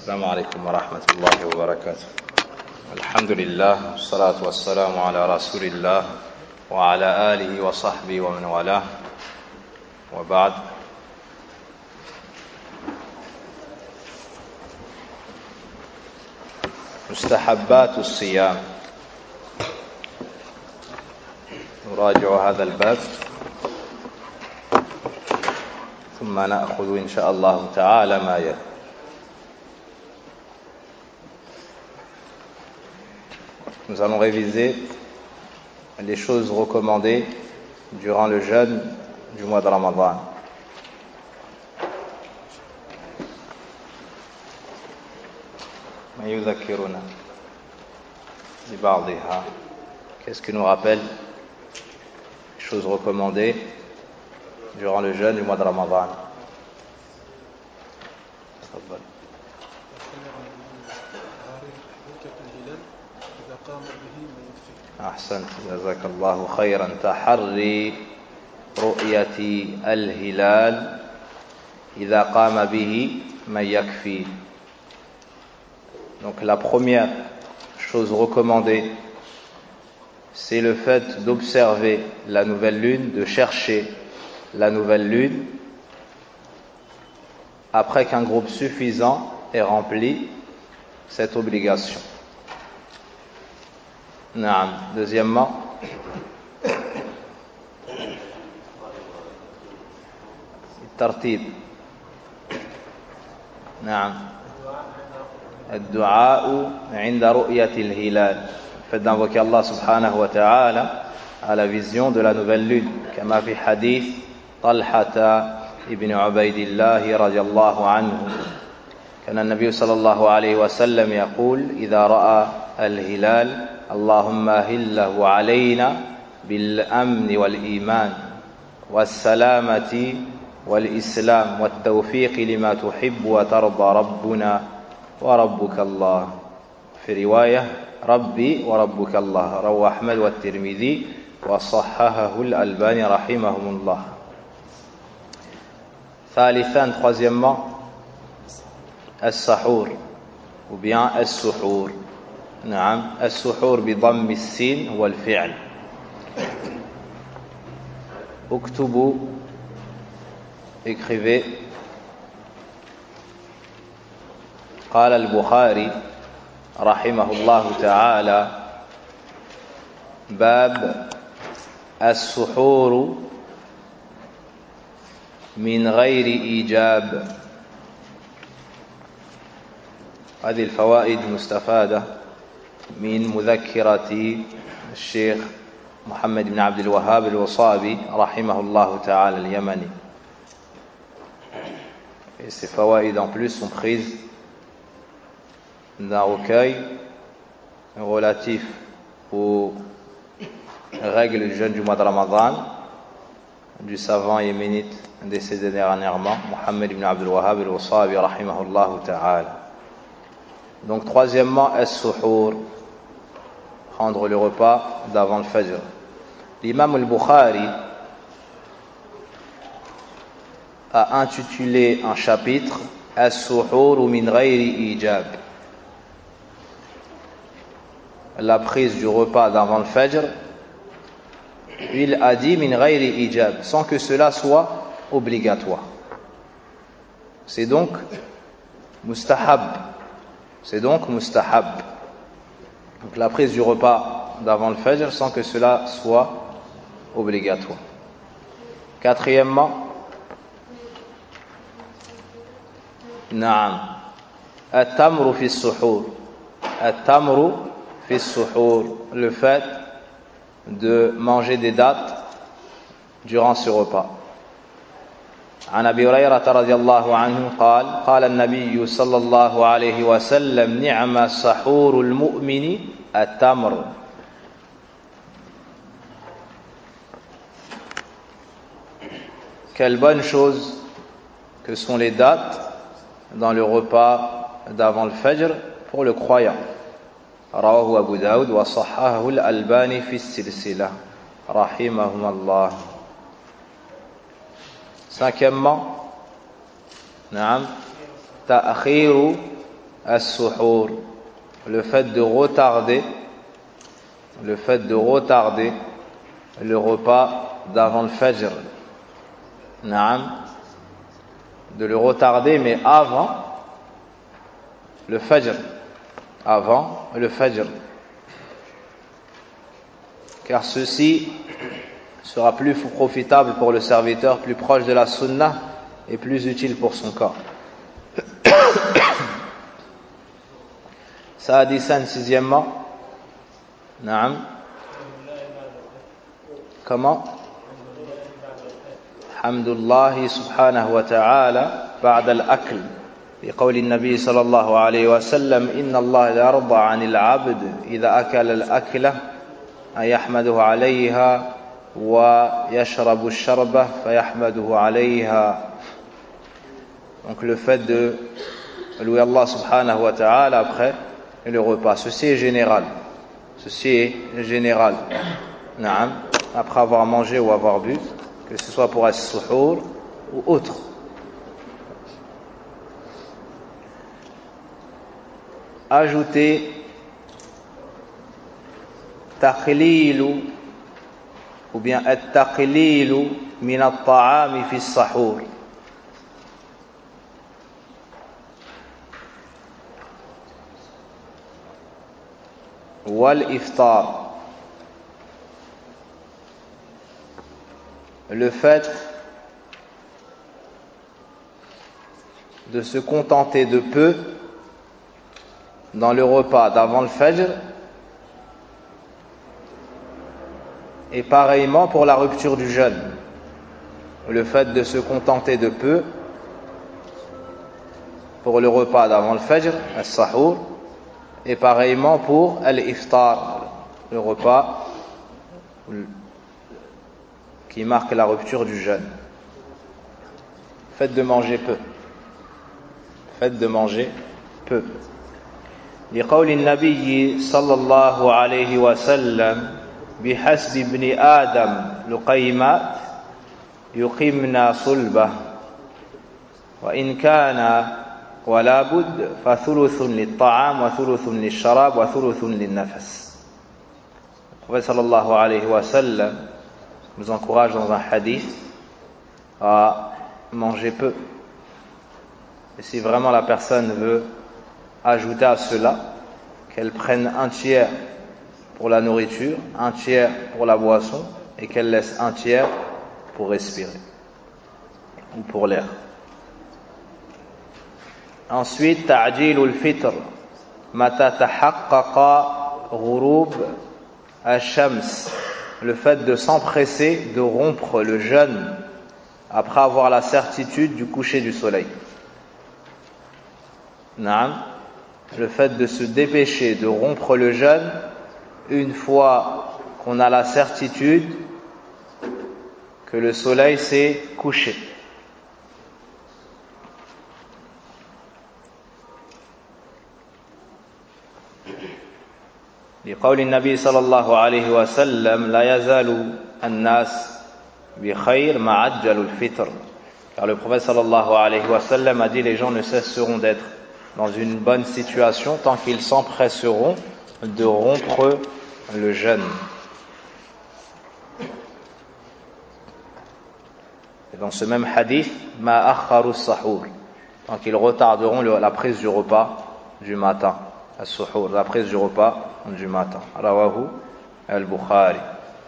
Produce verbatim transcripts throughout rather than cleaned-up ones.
السلام عليكم ورحمة الله وبركاته. الحمد لله والصلاة والسلام على رسول الله وعلى آله وصحبه ومن والاه وبعد. مستحبات الصيام، نراجع هذا الباب ثم نأخذ إن شاء الله تعالى ما يلي. Nous allons réviser les choses recommandées durant le jeûne du mois de Ramadan. ما يذكرنا ببعضها. Qu'est-ce qui nous rappelle les choses recommandées durant le jeûne du mois de Ramadan? تفضل. أحسنت، جزاك الله خيرا. تحري رؤية الهلال إذا قام به من يكفي. Donc la première chose recommandée, c'est le fait d'observer la nouvelle lune, de chercher la nouvelle lune après qu'un groupe suffisant ait rempli cette obligation. Naam. Deuxièmement, الترتيب. نعم. الدعاء عند رؤية الهلال. Faites d'invoquer Allah subhanahu wa ta'ala à la vision de la nouvelle lune. كما في حديث طلحة ابن عبيد الله رضي الله عنه. كان النبي صلى الله عليه وسلم يقول إذا رأى الهلال اللهم أهله علينا بالأمن والإيمان والسلامة والإسلام والتوفيق لما تحب وترضى ربنا وربك الله. في رواية ربي وربك الله. رواه أحمد والترمذي وصححه الألباني رحمهم الله. ثالثا, troisièmement, السحور ou bien السحور. نعم. السحور بضم السين هو الفعل. اكتبوا, écrivez. قال البخاري رحمه الله تعالى باب السحور من غير إيجاب. هذه الفوائد مستفادة من مذكرة الشيخ محمد بن عبد الوهاب الوصابي رحمه الله تعالى اليمني. Et ces fawaïd en plus sont prises d'un recueil relatif aux règles du jeûne du mois de Ramadan du savant yéménite décédé dernièrement, Mohammed ibn Abdul Wahhab al-Wasabi rahimahullah ta'ala. Donc troisièmement, as-suhour, prendre le repas d'avant le fajr. L'imam al-Bukhari a intitulé un chapitre as-suhour min ghayri ijab, la prise du repas d'avant le fajr. Il a dit min ghayri ijab, sans que cela soit obligatoire. C'est donc mustahab. C'est donc mustahab. Donc la prise du repas d'avant le fajr sans que cela soit obligatoire. Quatrièmement, naam, at-tamru fi as-suhur. At-tamru fi as-suhur, le fait de manger des dattes durant ce repas. عن أبي هريرة رضي الله عنه قال قال النبي صلى الله عليه وسلم نعم سحور المؤمن التمر. Quelle bonne chose que sont les dattes dans le repas d'avant le fajr pour le croyant. رواه أبو داود وصححه الألباني في السلسلة رحمهم الله. Cinquièmement, نعم, تأخير as-suhour, le fait de retarder, le fait de retarder le repas d'avant le fajr. Naam, de le retarder, mais avant le fajr, avant le fajr, car ceci sera plus profitable pour le serviteur, plus proche de la sunnah et plus utile pour son corps. Sadisan, sixièmement. Naam. Comment? Hamdulillahi subhanahu wa ta'ala ba'da al-akl. لقول النبي صلى الله عليه وسلم إن الله لا يرضى عن العبد إذا أكل الأكلة أن يحمده عليها ويشرب الشربة فيحمده عليها. Donc le fait de louer Allah subhanahu wa ta'ala après le repas, ceci est général, ceci est général. Naam, après avoir mangé ou avoir bu, que ce soit pour as-suhour ou autre. Ajouter taqlilu ou bien at-taqlilu min at-ta'ami fi as-sahur. Wal iftar, le fait de se contenter de peu dans le repas d'avant le fajr, et pareillement pour la rupture du jeûne, le fait de se contenter de peu pour le repas d'avant le fajr, as-sahur, et pareillement pour al-iftar, le repas qui marque la rupture du jeûne. Faites de manger peu. Faites de manger peu. لقول النبي صلى الله عليه وسلم بحسب ابن آدم لقيمات يقمن صلبه وإن كان ولا بد فثلث للطعام وثلث للشراب وثلث للنفس. Le prophète sallallahu alayhi wa sallam nous encourage dans un hadith à manger peu. Et si vraiment la personne veut ajouter à cela, qu'elle prenne un tiers pour la nourriture, un tiers pour la boisson, et qu'elle laisse un tiers pour respirer ou pour l'air. Ensuite, ta'jil al-fitr, mata tahaqqaqa ghurub ash-shams, le fait de s'empresser de rompre le jeûne après avoir la certitude du coucher du soleil. Naam, le fait de se dépêcher de rompre le jeûne une fois qu'on a la certitude que le soleil s'est couché. لقول النبي صلى الله عليه وسلم لا يزال الناس بخير ما عجلوا الفطر. Car le prophète sallallahu alayhi wa sallam a dit les gens ne cesseront d'être dans une bonne situation tant qu'ils s'empresseront de rompre le jeûne. Et dans ce même hadith, ma akharu sahur, tant qu'ils retarderont le, la prise du repas du matin, as-suhour, la prise du repas du matin. Rawahu al-Bukhari.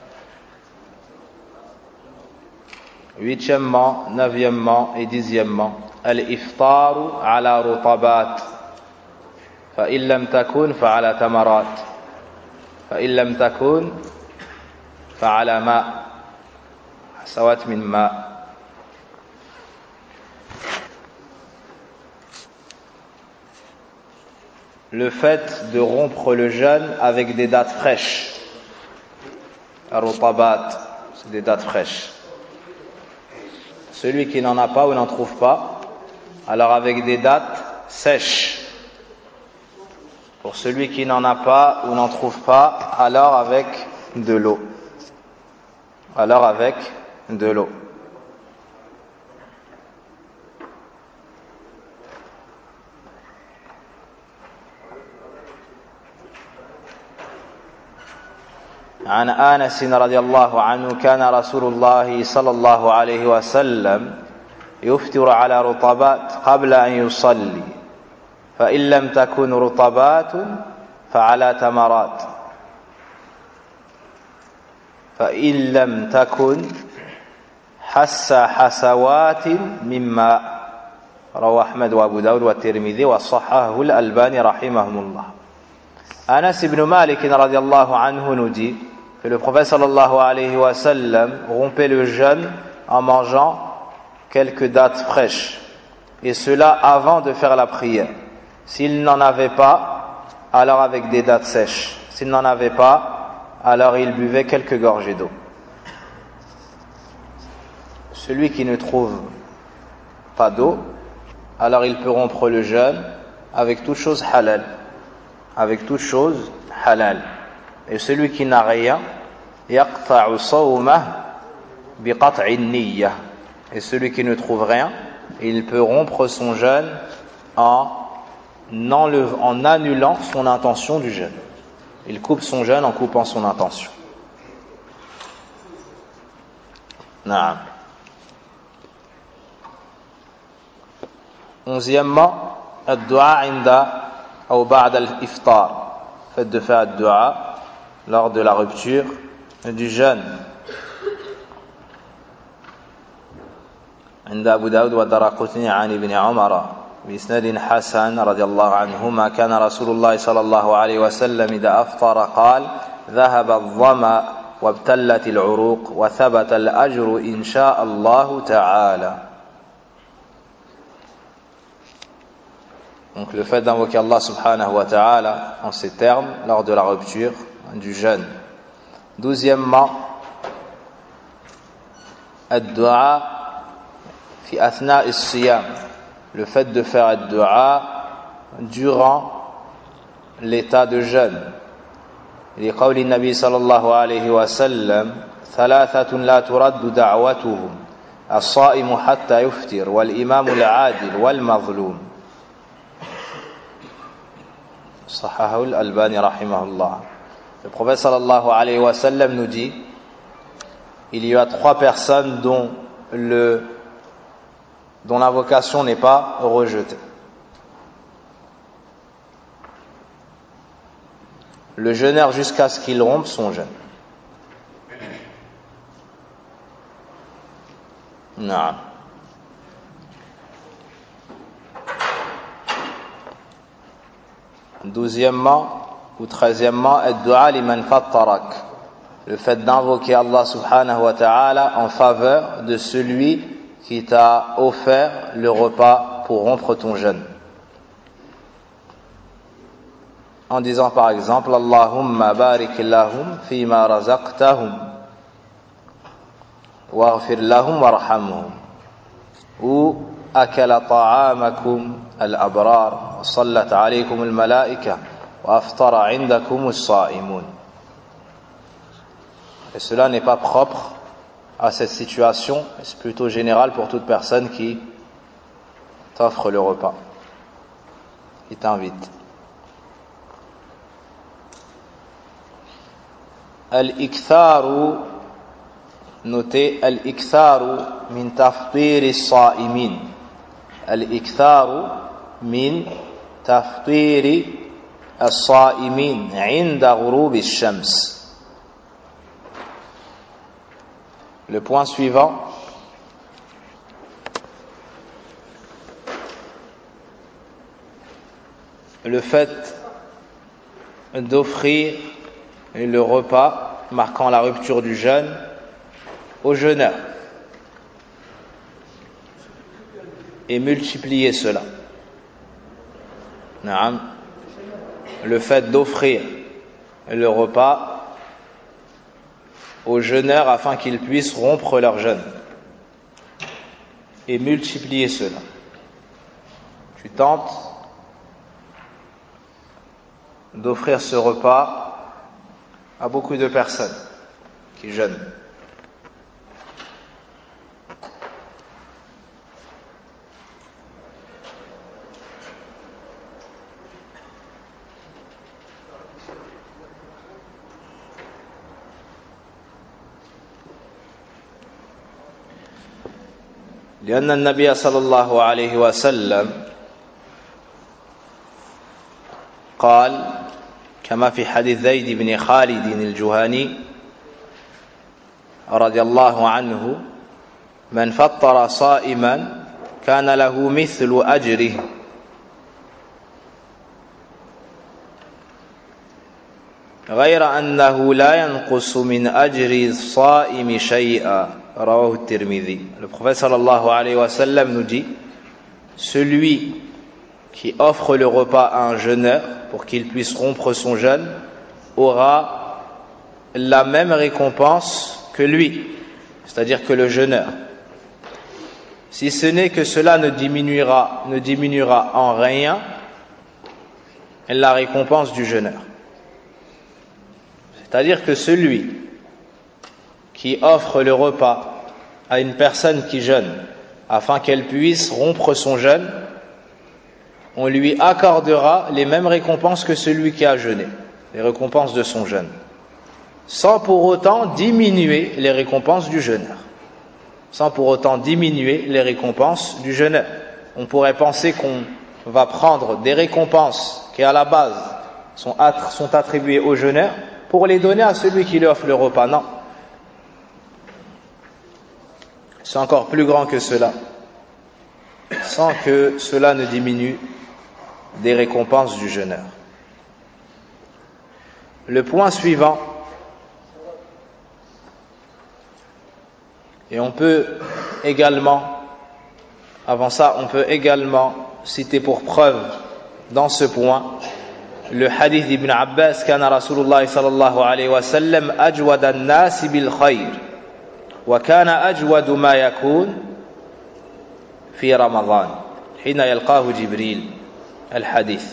Huitièmement, neuvièmement et dixièmement, al-iftaru ala rutabat. فإن لم تكن فعلى تمرات فإن لم تكن فعلى ماء حسوات من ماء. Le fait de rompre le jeûne avec des dates fraîches. Ar-rutabat, c'est des dates fraîches. Celui qui n'en a pas ou n'en trouve pas, alors avec des dates sèches. Pour celui qui n'en a pas ou n'en trouve pas, alors avec de l'eau. Alors avec de l'eau. عن أنس رضي الله عنه كان رسول الله صلى الله عليه وسلم يفطر على رطبات قبل أن يصلي فإن لم تكن رطبات فعلى تمرات فإن لم تكن حس حسوات من ماء رواه أحمد وأبو داود والترمذي وصححه الألباني رحمهم الله. Anas ibn Malik radiallahu anhu nous dit que le prophète sallallahu alayhi wa sallam rompait le jeûne en mangeant quelques dattes fraîches, et cela avant de faire la prière. S'il n'en avait pas, alors avec des dattes sèches. S'il n'en avait pas, alors il buvait quelques gorgées d'eau. Celui qui ne trouve pas d'eau, alors il peut rompre le jeûne avec toute chose halal. Avec toute chose halal. Et celui qui n'a rien, yaqta'u sawmah biqat'i niyyah. Et celui qui ne trouve rien, il peut rompre son jeûne en, enleve, en annulant son intention du jeûne. Il coupe son jeûne en coupant son intention. Naam. Onzièmement, ad-du'a inda ou ba'd al-iftar, fait de faire ad-du'a lors de la rupture du jeûne. عند أبو داود والدراقطني عن ابن عمر بإسناد حسن رضي الله عنهما كان رسول الله صلى الله عليه وسلم إذا أفطر قال ذهب الظمأ وابتلت العروق وثبت الأجر إن شاء الله تعالى. Donc le fait d'invoquer Allah subhanahu wa ta'ala en ces termes lors de la rupture du jeûne. Douzièmement, ad-du'a fi athna as-siyam, le fait de faire ad-du'a durant l'état de jeûne. لقول النبي صلى الله عليه وسلم ثلاثة لا ترد دعوتهم الصائم حتى يفطر والإمام العادل والمظلوم. صححه الألباني رحمه الله. Le prophète sallallahu alayhi wa sallam nous dit il y a trois personnes dont le dont l'invocation n'est pas rejetée. Le jeûneur jusqu'à ce qu'il rompe son jeûne. Non. Douzièmement ou treizièmement, ad-du'a liman fattarak, le fait d'invoquer Allah subhanahu wa ta'ala en faveur de celui qui t'a offert le repas pour rompre ton jeûne. En disant par exemple Allahumma barik lahum fima razaqtahum waghfir lahum warhamhum, ou akala ta'amakum al-abrar wa sallat alaykum al-malaika wa aftara 'indakum as-sa'imun. Et cela n'est pas propre à cette situation, c'est plutôt général pour toute personne qui t'offre le repas, qui t'invite. Al-iktharu, notez al-iktharu min taftir as-sa'imin. Al-iktharu min taftir as-sa'imin 'inda ghurub ash-shams. Le point suivant, le fait d'offrir le repas marquant la rupture du jeûne aux jeûneurs et multiplier cela. Le fait d'offrir le repas aux jeûneurs afin qu'ils puissent rompre leur jeûne et multiplier cela. Tu tentes d'offrir ce repas à beaucoup de personnes qui jeûnent. لأن النبي صلى الله عليه وسلم قال كما في حديث زيد بن خالد الجهني رضي الله عنه من فطر صائما كان له مثل أجره غير أنه لا ينقص من أجر الصائم شيئا رواه الترمذي. Le prophète sallallahu alayhi wa sallam nous dit, celui qui offre le repas à un jeûneur pour qu'il puisse rompre son jeûne aura la même récompense que lui, c'est-à-dire que le jeûneur, si ce n'est que cela ne diminuera, ne diminuera en rien la récompense du jeûneur. C'est-à-dire que celui qui offre le repas à une personne qui jeûne afin qu'elle puisse rompre son jeûne, on lui accordera les mêmes récompenses que celui qui a jeûné, les récompenses de son jeûne, sans pour autant diminuer les récompenses du jeûneur. Sans pour autant diminuer les récompenses du jeûneur. On pourrait penser qu'on va prendre des récompenses qui à la base sont, attr- sont attribuées au jeûneur pour les donner à celui qui lui offre le repas. Non. C'est encore plus grand que cela, sans que cela ne diminue des récompenses du jeûneur. Le point suivant, et on peut également, avant ça, on peut également citer pour preuve dans ce point le hadith d'Ibn Abbas, kana Rasulullah sallallahu alayhi wa sallam ajwad an-nas bil khayr wa kana ajwad ma yakun fi Ramadan hina yalqahu Jibril. Al-hadith.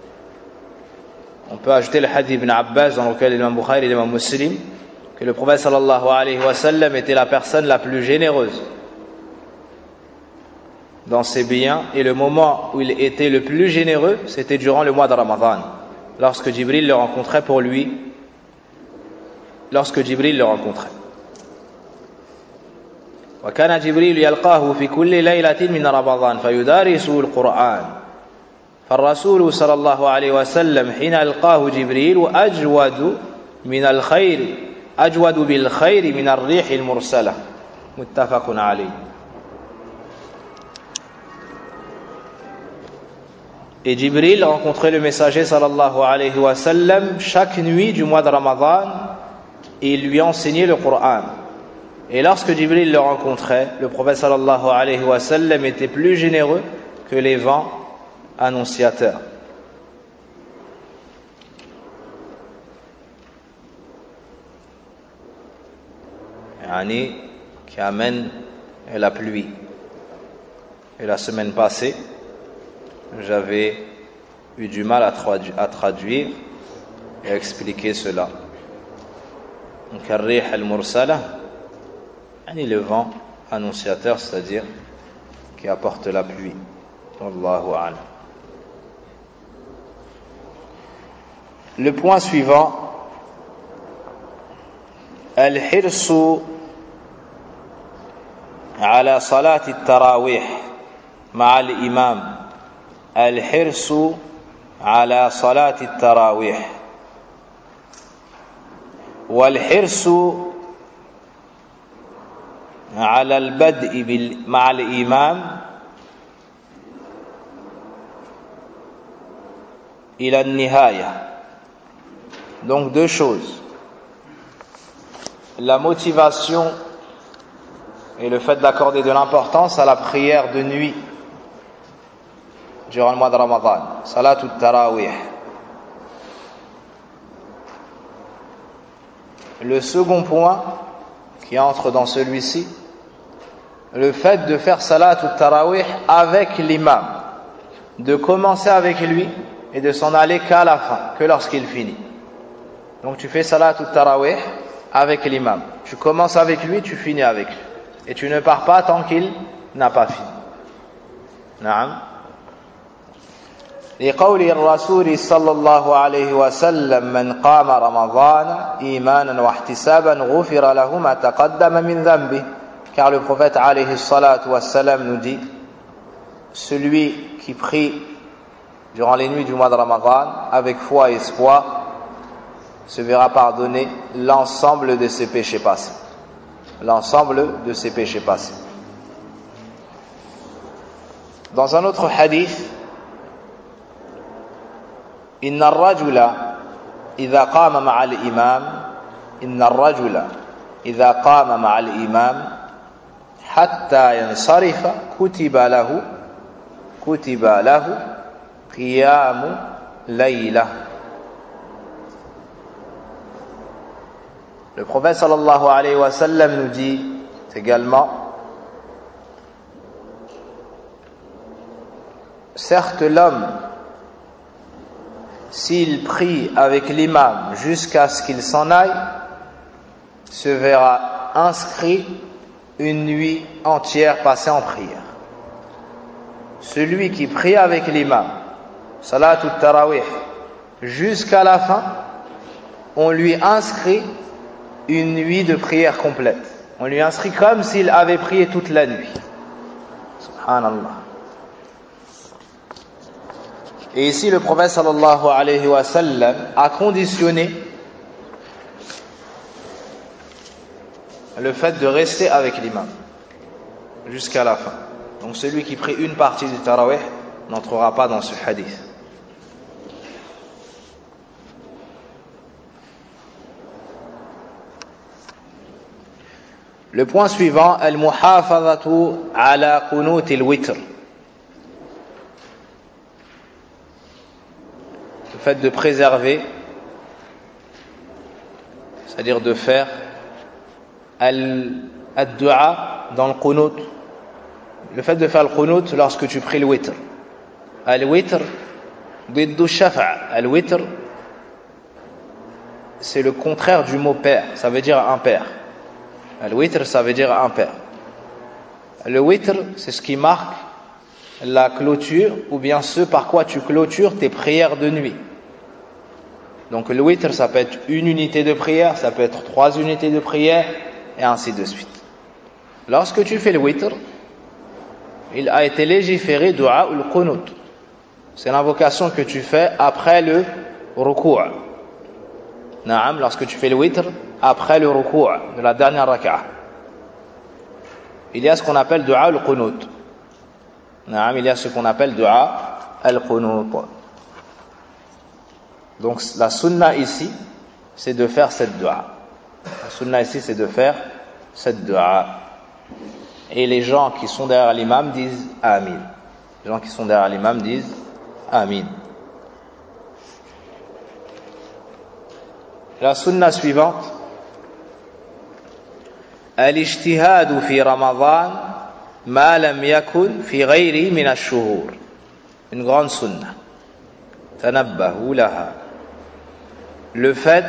On peut ajouter le hadith d'Ibn Abbas dans lequel l'imam Bukhari et l'imam Muslim, que le prophète sallallahu alayhi wa sallam était la personne la plus généreuse dans ses biens, et le moment où il était le plus généreux, c'était durant le mois de Ramadan, lorsque Jibril le rencontrait pour lui, lorsque Jibril le rencontrait. وكان جبريل يلقاه في كل ليلة من رمضان فيدارسه القرآن فالرسول صلى الله عليه وسلم حين يلقاه جبريل أجود من الخير أجود بالخير من الريح المرسلة متفق عليه. Et Jibril rencontrait le messager sallallahu alayhi wa sallam chaque nuit du mois de Ramadan et il lui enseignait le Coran. Et lorsque Jibril le rencontrait, le prophète sallallahu alayhi wa sallam était plus généreux que les vents annonciateurs. Yani, qui amène la pluie. Et la semaine passée, j'avais eu du mal à traduire, à traduire et à expliquer cela. Donc, ar-rih al-mursala, yani le vent annonciateur, c'est-à-dire qui apporte la pluie. Wallahu a'lam. Le point suivant, al-hirsu ala salat al-tarawih ma'a al-imam. الحرص على صلاة التراويح والحرص على البدء مع الإمام إلى النهاية. Donc deux choses, la motivation et le fait d'accorder de l'importance à la prière de nuit durant le mois de Ramadan, Salatul Tarawih. Le second point qui entre dans celui-ci, le fait de faire Salatul Tarawih avec l'imam, de commencer avec lui et de s'en aller qu'à la fin, que lorsqu'il finit. Donc tu fais Salatul Tarawih avec l'imam, tu commences avec lui, tu finis avec lui, et tu ne pars pas tant qu'il n'a pas fini. Naam. لقول الرسول صلى الله عليه وسلم من قام رمضان إيمانا واحتسابا غفر له ما تقدم من ذنبه car le prophète alayhi salatu wassalam nous dit: celui qui prie durant les nuits du mois de Ramadan avec foi et espoir se verra pardonner l'ensemble de ses péchés passés. L'ensemble de ses péchés passés. Dans un autre hadith, Inna ar-rajula idha qama ma'a al-imam Inna ar-rajula idha qama ma'a al-imam hatta yansarifa kutiba lahu kutiba lahu qiyamu layla. Le prophète sallallahu alayhi wa sallam nous dit également: certes, l'homme, s'il prie avec l'imam jusqu'à ce qu'il s'en aille, se verra inscrit une nuit entière passée en prière. Celui qui prie avec l'imam, salatul tarawih, jusqu'à la fin, on lui inscrit une nuit de prière complète. On lui inscrit comme s'il avait prié toute la nuit. Subhanallah. Et ici, le prophète sallallahu alayhi wa sallam a conditionné le fait de rester avec l'imam jusqu'à la fin. Donc celui qui prie une partie du tarawih n'entrera pas dans ce hadith. Le point suivant, al-muhafazatu ala qunut al-witr. Le fait de préserver, c'est-à-dire de faire al-du'a dans le qunut. Le fait de faire le qunut lorsque tu pries le witr. Al-witr ضد الشفع. Al-witr, c'est le contraire du mot père, ça veut dire impair. Al-witr, ça veut dire impair. Le witr, c'est ce qui marque la clôture, ou bien ce par quoi tu clôtures tes prières de nuit. Donc le witr, ça peut être une unité de prière, ça peut être trois unités de prière, et ainsi de suite. Lorsque tu fais le witr, il a été légiféré du'a ou le qunut. C'est l'invocation que tu fais après le ruku'. Naam, lorsque tu fais le witr, après le ruku' de la dernière rak'ah. Il y a ce qu'on appelle du'a ou le qunut. Naam, il y a ce qu'on appelle du'a al-qunut. Donc la sunna ici, c'est de faire cette du'a. La sunna ici, c'est de faire cette du'a. Et les gens qui sont derrière l'imam disent Amin. Les gens qui sont derrière l'imam disent Amin. La sunna suivante, al-ijtihadu fi Ramadan ma lam yakun fi ghayri min ash-shuhur. Une grande sunna. Tanabbahu laha. Le fait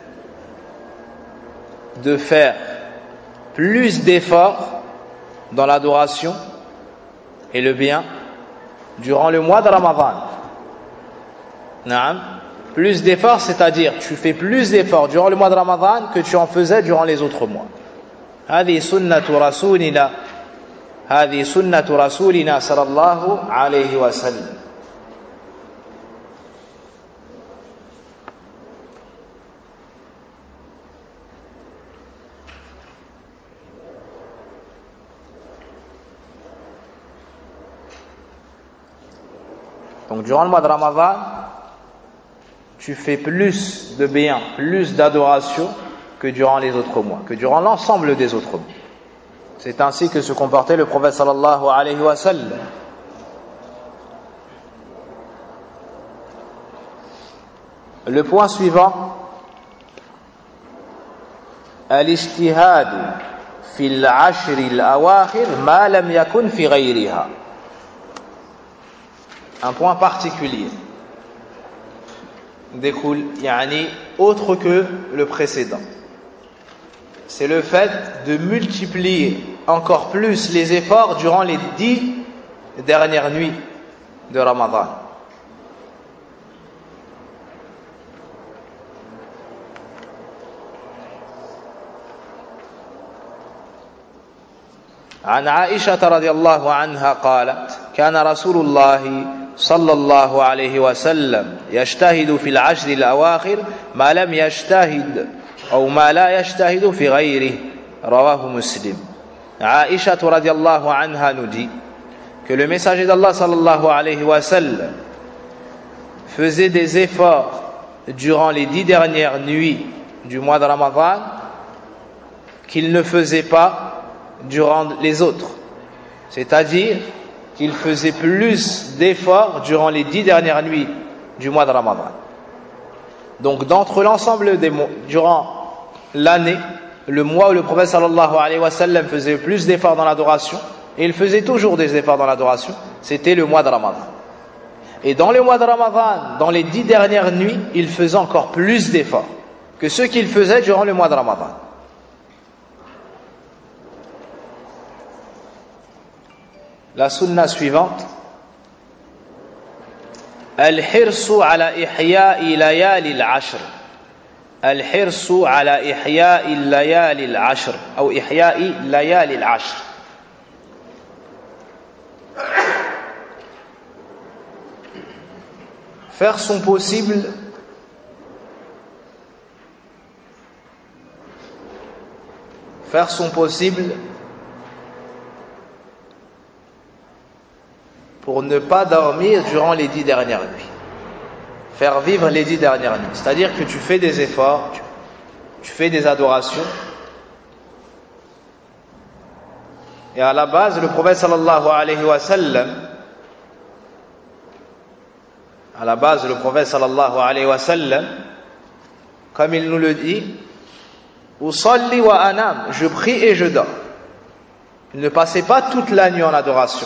de faire plus d'efforts dans l'adoration et le bien durant le mois de Ramadan. Naam. Plus d'efforts, c'est-à-dire tu fais plus d'efforts durant le mois de Ramadan que tu en faisais durant les autres mois. هذه سنة رسولنا هذه سنة رسولنا صلى الله عليه وسلم. Donc durant le mois de Ramadan, tu fais plus de bien, plus d'adoration que durant les autres mois, que durant l'ensemble des autres mois. C'est ainsi que se comportait le prophète sallallahu alayhi wa sallam. Le point suivant, al-ijtihad fi al-ashr al-awakhir ma lam yakun fi ghayriha. Un point particulier découle, yani autre que le précédent. C'est le fait de multiplier encore plus les efforts durant les dix dernières nuits de Ramadan. عن عائشة رضي الله عنها قالت كان رسول الله صلى الله عليه وسلم يجتهد في العشر الأواخر ما لم يجتهد أو ما لا يجتهد في غيره رواه مسلم. Aïcha radiallahu anha nous dit que le messager d'Allah sallallahu alayhi wa sallam faisait des efforts durant les dix dernières nuits du mois de Ramadan qu'il ne faisait pas durant les autres. C'est-à-dire qu'il faisait plus d'efforts durant les dix dernières nuits du mois de Ramadan. Donc d'entre l'ensemble des mois, durant l'année, le mois où le prophète sallallahu alayhi wa sallam faisait plus d'efforts dans l'adoration, et il faisait toujours des efforts dans l'adoration, c'était le mois de Ramadan. Et dans le mois de Ramadan, dans les dix dernières nuits, il faisait encore plus d'efforts que ceux qu'il faisait durant le mois de Ramadan. La sunna suivante, al-hirsu ala ihya'i layali al-ashr. Al-hirsu ala ihya'i layali al-ashr ou ihya'i layali al-ashr. Faire son possible faire son possible pour ne pas dormir durant les dix dernières nuits. Faire vivre les dix dernières nuits. C'est-à-dire que tu fais des efforts, tu, tu fais des adorations. Et à la base, le prophète sallallahu alayhi wa sallam, à la base, le prophète sallallahu alayhi wa sallam, comme il nous le dit, Usalli wa anam, je prie et je dors. Il ne passait pas toute la nuit en adoration.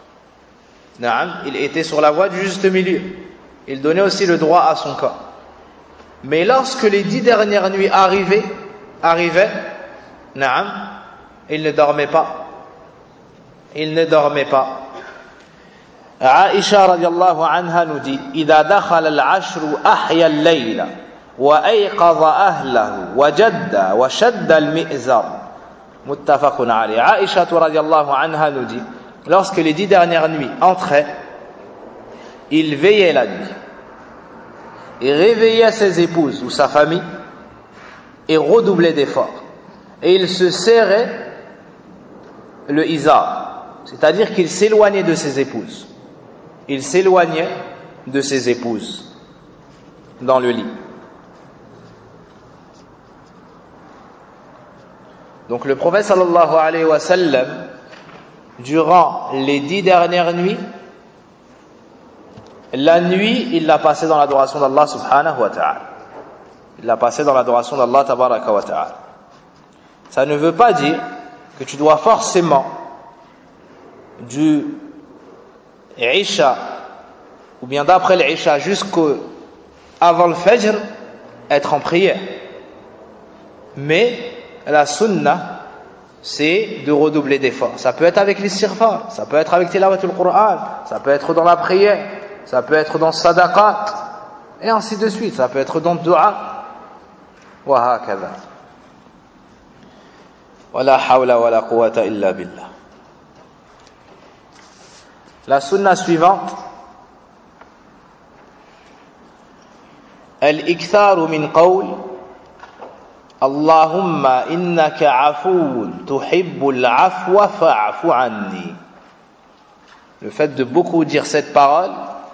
Il était sur la voie du juste milieu. Il donnait aussi le droit à son corps. Mais lorsque les dix dernières nuits arrivaient, arrivaient, il ne dormait pas. Il ne dormait pas. Aïcha radiallahu anha nous dit إذا دخل العشر أحيا الليل وأيقظ أهله وجد وشد المئزر متفق عليه. Aïcha radiallahu anha nous dit lorsque les dix dernières nuits entraient, il veillait la nuit, il réveillait ses épouses ou sa famille et redoublait d'efforts. Et il se serrait le izar, c'est-à-dire qu'il s'éloignait de ses épouses. Il s'éloignait de ses épouses dans le lit. Donc le prophète sallallahu alayhi wa sallam, durant les dix dernières nuits, la nuit, il l'a passé dans l'adoration d'Allah subhanahu wa ta'ala. Il l'a passé dans l'adoration d'Allah tabaraka wa ta'ala. Ça ne veut pas dire que tu dois forcément du Isha ou bien d'après l'Isha jusqu'avant le Fajr être en prière. Mais la sunna, c'est de redoubler d'efforts. Ça peut être avec l'istighfar, ça peut être avec tilawatul Qur'an, ça peut être dans la prière, ça peut être dans sadaqat, et ainsi de suite. Ça peut être dans le dua. Wa hakadha. Wa la hawla wa la quwwata illa billah. La sunna suivante, al-iktharu min qawl Allahumma innaka afoun tuhibbul afwa fa'fu anni. Le fait de beaucoup dire cette parole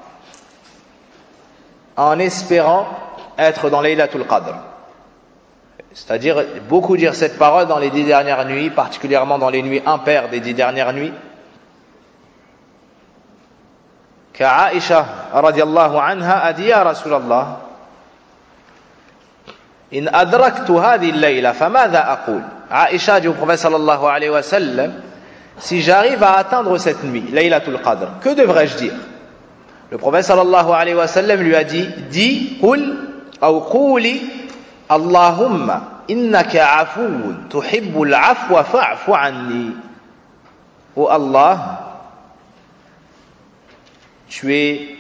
en espérant être dans Laylatul Qadr. C'est-à-dire beaucoup dire cette parole dans les dix dernières nuits, particulièrement dans les nuits impaires des dix dernières nuits. Qu'Aïcha radiallahu anha a dit ya Rasulallah, in adraktu hadhihi al-layla famadha aqul. Aïcha dit au prophète sallallahu alayhi wa sallam, si j'arrive à atteindre cette nuit, Laylatul Qadr, que devrais-je dire? Le prophète sallallahu alayhi wa sallam lui a dit, dis, qul, ou quli, Allahumma innaka afoun tuhibbul afwa fa'fu anni. Oh Allah, tu es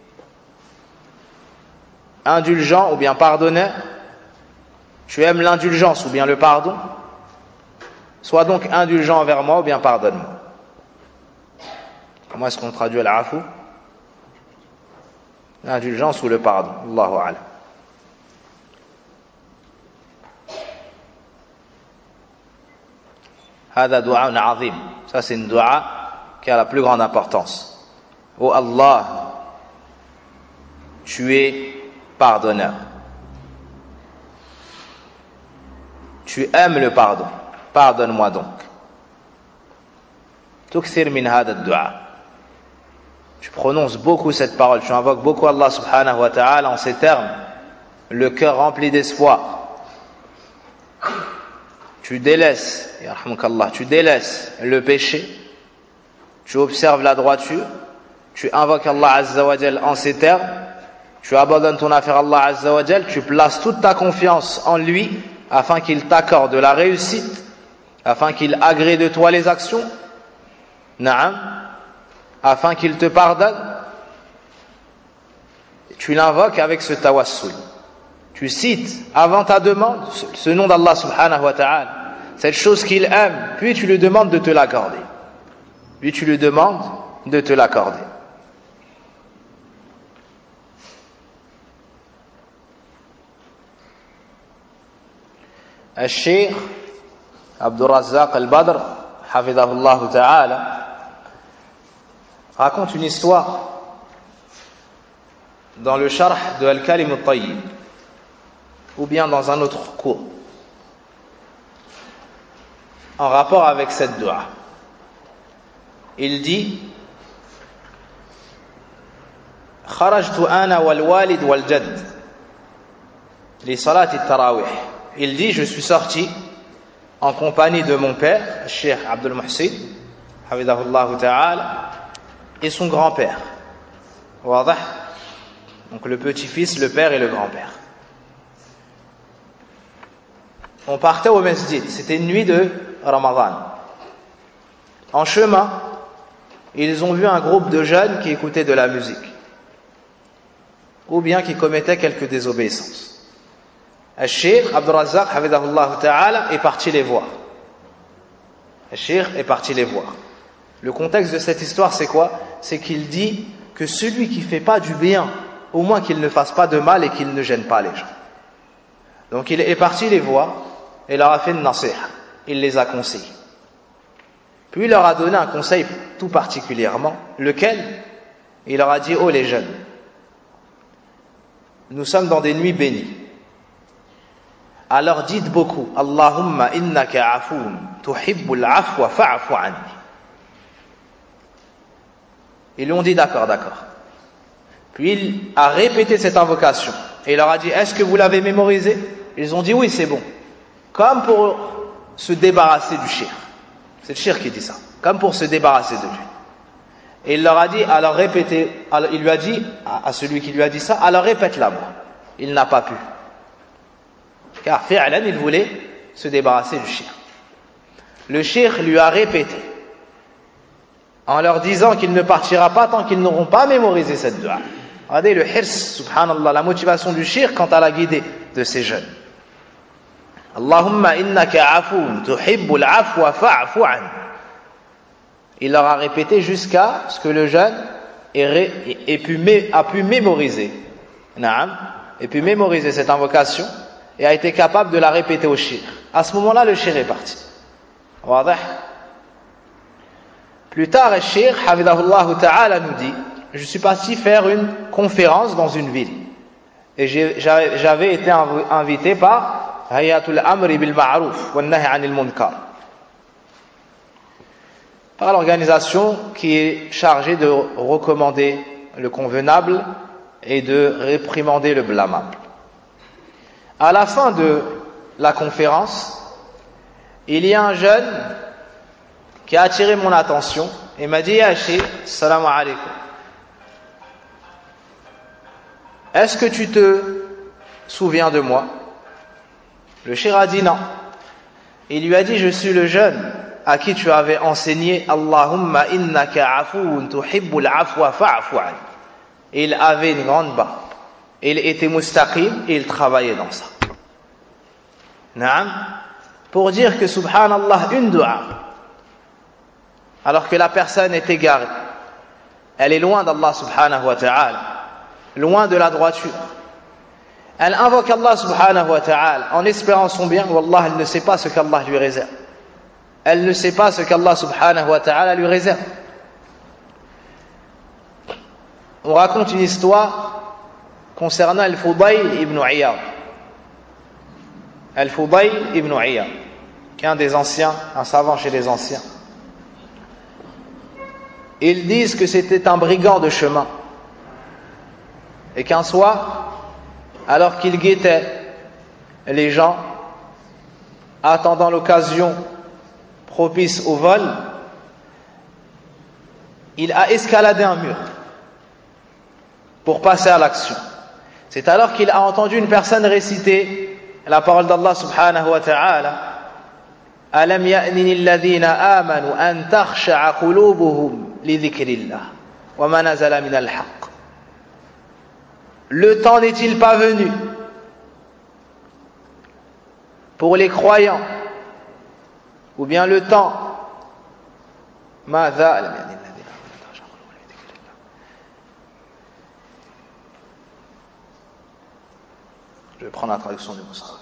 indulgent ou bien pardonneur, tu aimes l'indulgence ou bien le pardon, Sois donc indulgent envers moi ou bien pardonne-moi. Comment est-ce qu'on traduit al-afu? L'indulgence ou le pardon. Allahu a'lam. Hada du'a azim. Ça c'est une dua qui a la plus grande importance. Oh Allah, tu es pardonneur. Tu aimes le pardon. Pardonne-moi donc. Tukthir min hada du'a. Tu prononces beaucoup cette parole, tu invoques beaucoup Allah subhanahu wa ta'ala en ces termes, le cœur rempli d'espoir. Tu délaisses, yarhamukallah, tu délaisses le péché, tu observes la droiture, tu invoques Allah azza wa jal en ces termes, tu abandonnes ton affaire à Allah azza wa jal, tu places toute ta confiance en lui afin qu'il t'accorde la réussite, afin qu'il agrée de toi les actions, na'am, afin qu'il te pardonne. Tu l'invoques avec ce tawassul. Tu cites avant ta demande ce nom d'Allah subhanahu wa ta'ala, cette chose qu'il aime, puis tu lui demandes de te l'accorder. Puis tu lui demandes de te l'accorder. Al-Sheikh Abdul Razzaq al-Badr, hafidhahullah ta'ala, raconte une histoire dans le Sharh de Al-Kalim al-Tayyib ou bien dans un autre cours en rapport avec cette dua. Il dit: Kharajtu ana wal walid wal jadd li salati at-tarawih. Il dit: je suis sorti en compagnie de mon père, Cheikh Abdul Muhsin, hafidhahullah ta'ala, et son grand-père. Wadah? Donc le petit-fils, le père et le grand-père. On partait au masjid, c'était une nuit de Ramadan. En chemin, ils ont vu un groupe de jeunes qui écoutaient de la musique, ou bien qui commettaient quelques désobéissances. Al-Sheikh Abdul Razzaq hafidhahullah ta'ala est parti les voir. Al-Sheikh est parti les voir. Le contexte de cette histoire, c'est quoi? C'est qu'il dit que celui qui ne fait pas du bien, au moins qu'il ne fasse pas de mal et qu'il ne gêne pas les gens. Donc il est parti les voir et leur a fait une nasiha. Il les a conseillés. Puis il leur a donné un conseil tout particulièrement, lequel? Il leur a dit: oh les jeunes, nous sommes dans des nuits bénies. Alors dites beaucoup: Allahumma innaka afoun tuhibbul afwa fa'fu anni. Ils lui ont dit: d'accord, d'accord. Puis il a répété cette invocation et il leur a dit: est-ce que vous l'avez mémorisé? Ils ont dit: oui, c'est bon. Comme pour se débarrasser du shirk. C'est le shirk qui dit ça. Comme pour se débarrasser de lui. Et il leur a dit, alors répétez, alors il lui a dit, à, à celui qui lui a dit ça, alors répète-la moi. Il n'a pas pu. Car fi'lan, il voulait se débarrasser du shirk. Le shirk lui a répété, en leur disant qu'il ne partira pas tant qu'ils n'auront pas mémorisé cette dua. Regardez le hirs, subhanallah, la motivation du shirk quant à la guidée de ces jeunes. Allahumma innaka afoun tuhibbul afwa fa'fu an. Il leur a répété jusqu'à ce que le jeune ait, ait pu, a pu mémoriser, naam, ait pu mémoriser cette invocation et a été capable de la répéter au shir. À ce moment-là, le shir est parti. Wadah? Plus tard, le shir, hafidhahullah ta'ala, nous dit: je suis parti faire une conférence dans une ville et j'avais été invité par Hayatul Amri bil Ma'ruf wa Nahy anil Munkar, par l'organisation qui est chargée de recommander le convenable et de réprimander le blâmable. À la fin de la conférence, il y a un jeune qui a attiré mon attention et m'a dit: Ya Cheikh, salam alaykum, est-ce que tu te souviens de moi? Le Cheikh a dit non. Il lui a dit: je suis le jeune à qui tu avais enseigné Allahumma innaka afoun tuhibbul afwa fa'fu an. Et il avait une grande barbe. Il était mustaqim et il travaillait dans ça. Naam. pour dire que subhanallah, une dua, alors que la personne est égarée, elle est loin d'Allah subhanahu wa ta'ala, loin de la droiture. Elle invoque Allah subhanahu wa ta'ala en espérant son bien, wallah, elle ne sait pas ce qu'Allah lui réserve. Elle ne sait pas ce qu'Allah subhanahu wa ta'ala lui réserve. On raconte une histoire concernant Al-Fudayl ibn Iyad. Al-Fudayl ibn Iyad, qui est un des anciens, un savant chez les anciens. Ils disent que c'était un brigand de chemin. Et qu'un soir, alors qu'il guettait les gens, attendant l'occasion propice au vol, il a escaladé un mur pour passer à l'action. C'est alors qu'il a entendu une personne réciter la parole d'Allah subhanahu wa ta'ala: Alam ya'nini alladhina amanu an takhsha'a qulubuhum li dhikrillah wa ma nazala min al-haqq. Le temps n'est-il pas venu pour les croyants, ou bien le temps madha. Je vais prendre la traduction du Mus'haf.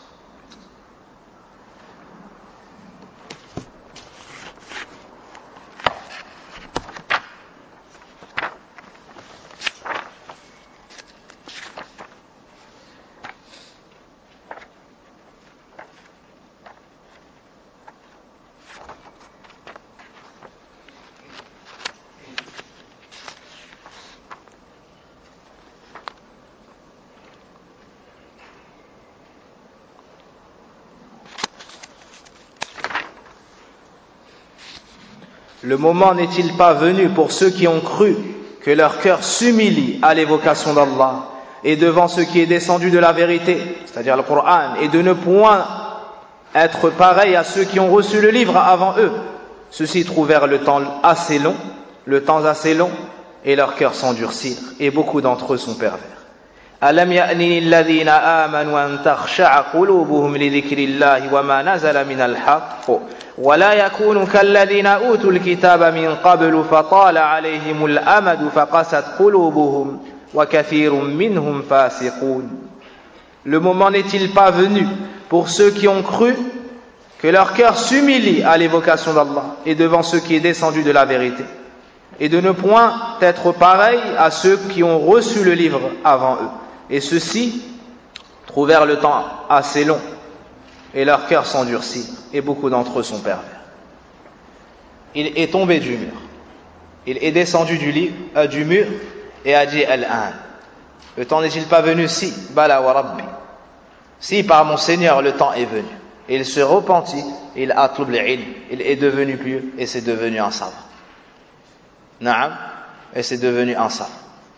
Le moment n'est-il pas venu pour ceux qui ont cru que leur cœur s'humilie à l'évocation d'Allah et devant ce qui est descendu de la vérité, c'est-à-dire le Coran, et de ne point être pareil à ceux qui ont reçu le livre avant eux? Ceux-ci trouvèrent le temps assez long, le temps assez long, et leur cœur s'endurcirent, et beaucoup d'entre eux sont pervers. Alam ya'nini alladhina amanu an takhsha'a qulubuhum li dhikrillahi wa ma nazala min al-haqq wa la yakunu kalladhina utul kitaba min qablu fatala alayhim al-amadu faqasat qulubuhum wa kathirun minhum fasiqun. Le moment n'est-il pas venu pour ceux qui ont cru que leur cœur s'humilie à l'évocation d'Allah et devant ce qui est descendu de la vérité, et de ne point être pareil à ceux qui ont reçu le livre avant eux? Et ceux-ci trouvèrent le temps assez long, et leur cœur s'endurcit, et beaucoup d'entre eux sont pervers. Il est tombé du mur, il est descendu du, lit, euh, du mur, et a dit Al-An. Le temps n'est-il pas venu? Si, Bala wa Rabbi. Si, par mon Seigneur, le temps est venu. Et il se repentit, il a tout l'ilm, il est devenu pieux, et c'est devenu un savant. Naam, et c'est devenu un savant.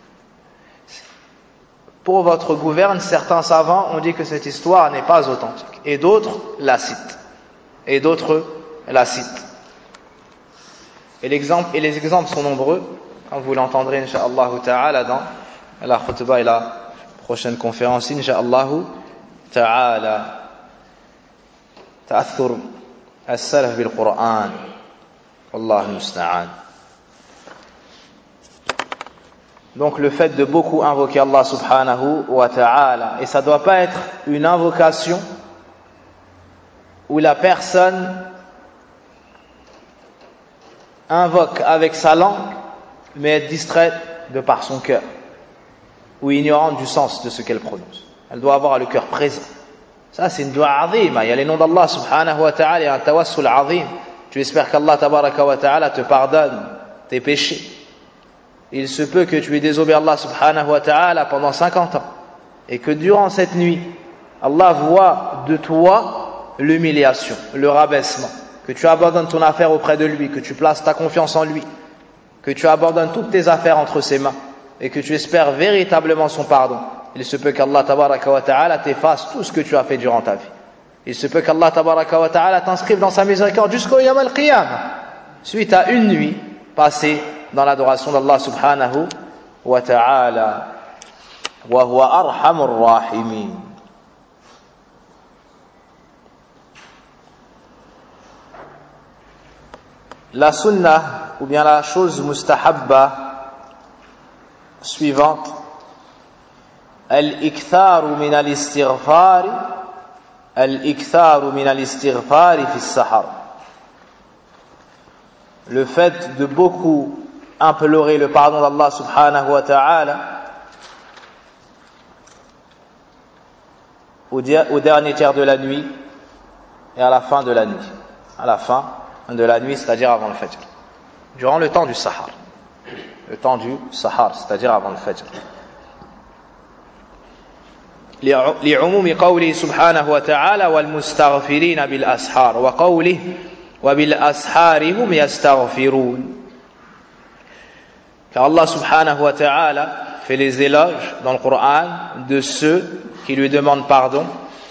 Pour votre gouverne, certains savants ont dit que cette histoire n'est pas authentique, et d'autres la citent, et d'autres la citent. Et, l'exemple, et les exemples sont nombreux, comme vous l'entendrez, incha'Allah ta'ala, dans la khutbah et la prochaine conférence, incha'Allah ta'ala. Ta'athur as-salaf bil-Qur'an, Wallahu musta'an. Donc le fait de beaucoup invoquer Allah subhanahu wa ta'ala, et ça ne doit pas être une invocation où la personne invoque avec sa langue mais est distraite de par son cœur, ou ignorante du sens de ce qu'elle prononce. Elle doit avoir le cœur présent. Ça c'est une dua azima, il y a les noms d'Allah subhanahu wa ta'ala, il y a un tawassul azim. Tu espères qu'Allah tabaraka wa ta'ala te pardonne tes péchés. Il se peut que tu aies désobéi à Allah subhanahu wa ta'ala pendant cinquante ans, et que durant cette nuit, Allah voit de toi l'humiliation, le rabaissement, que tu abandonnes ton affaire auprès de lui, que tu places ta confiance en lui, que tu abandonnes toutes tes affaires entre ses mains, et que tu espères véritablement son pardon. Il se peut qu'Allah tabaraka wa ta'ala t'efface tout ce que tu as fait durant ta vie. Il se peut qu'Allah tabaraka wa ta'ala t'inscrive dans sa miséricorde jusqu'au yawm al-qiyamah, suite à une nuit passée dans l'adoration d'Allah subhanahu wa ta'ala. Wa huwa arhamur rahimin. La sunnah, ou bien la chose mustahabba suivante, al-iktharu min al-istighfari, al-iktharu min al-istighfari fi as-sahar. Le fait de beaucoup implorer le pardon d'Allah subhanahu wa ta'ala au, au dernier tiers de la nuit et à la fin de la nuit. À la fin de la nuit, c'est-à-dire avant le Fajr. Durant le temps du Sahar. Le temps du Sahar, c'est-à-dire avant le Fajr. لعموم قوله سبحانه وتعالى والمستغفرين بالأسحار وقوله وبالأسحار هم يستغفرون. Car Allah subhanahu wa ta'ala fait les éloges dans le Coran de ceux qui lui demandent pardon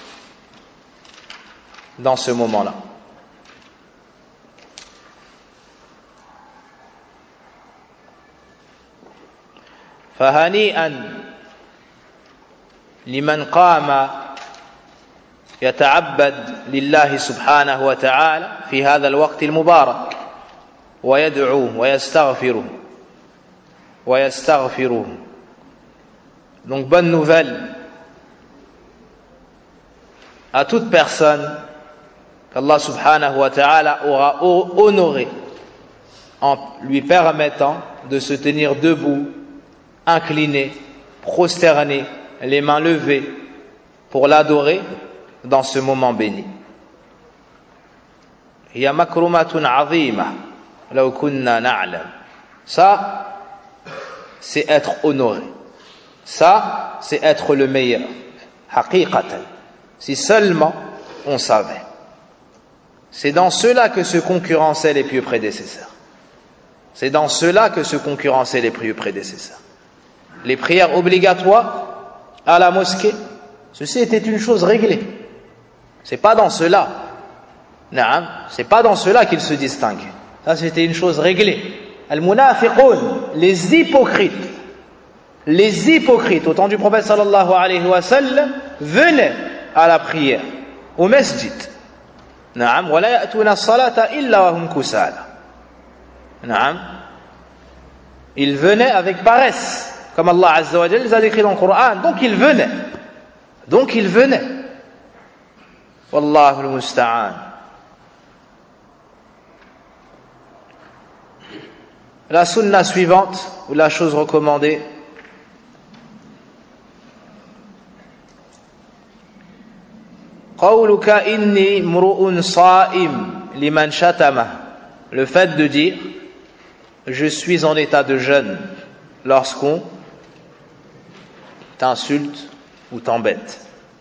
dans ce moment-là. فهنيئا لمن قام يتعبد لله سبحانه وتعالى في هذا الوقت المبارك ويدعوه ويستغفره ويستغفره. Donc bonne nouvelle à toute personne qu'Allah subhanahu wa ta'ala aura honoré en lui permettant de se tenir debout, incliné, prosterné, les mains levées pour l'adorer dans ce moment béni. hiya makrumatun azima law kunna na'lam. Ça, c'est être honoré. Ça, c'est être le meilleur. Haqiqatan. Si seulement on savait. C'est dans cela que se concurrençaient les pieux prédécesseurs. C'est dans cela que se concurrençaient les pieux prédécesseurs. Les prières obligatoires à la mosquée, ceci était une chose réglée. C'est pas dans cela. Naam, c'est pas dans cela qu'ils se distinguent. Ça, c'était une chose réglée. Al-munafiqun, les hypocrites, les hypocrites au temps du prophète sallallahu alayhi wa sallam venaient à la prière au masjid. Naam, wa la ya'tuna as-salata illa wa hum kusala. Naam, ils venaient avec paresse. Comme Allah Azza wa Jalla les a décrit dans le Coran. Donc il venait. Donc il venait. Wallahu al-musta'an. La sunna suivante, ou la chose recommandée, قولك إني امرؤ صائم لمن شتمه. Le fait de dire je suis en état de jeûne lorsqu'on t'insulte ou t'embête.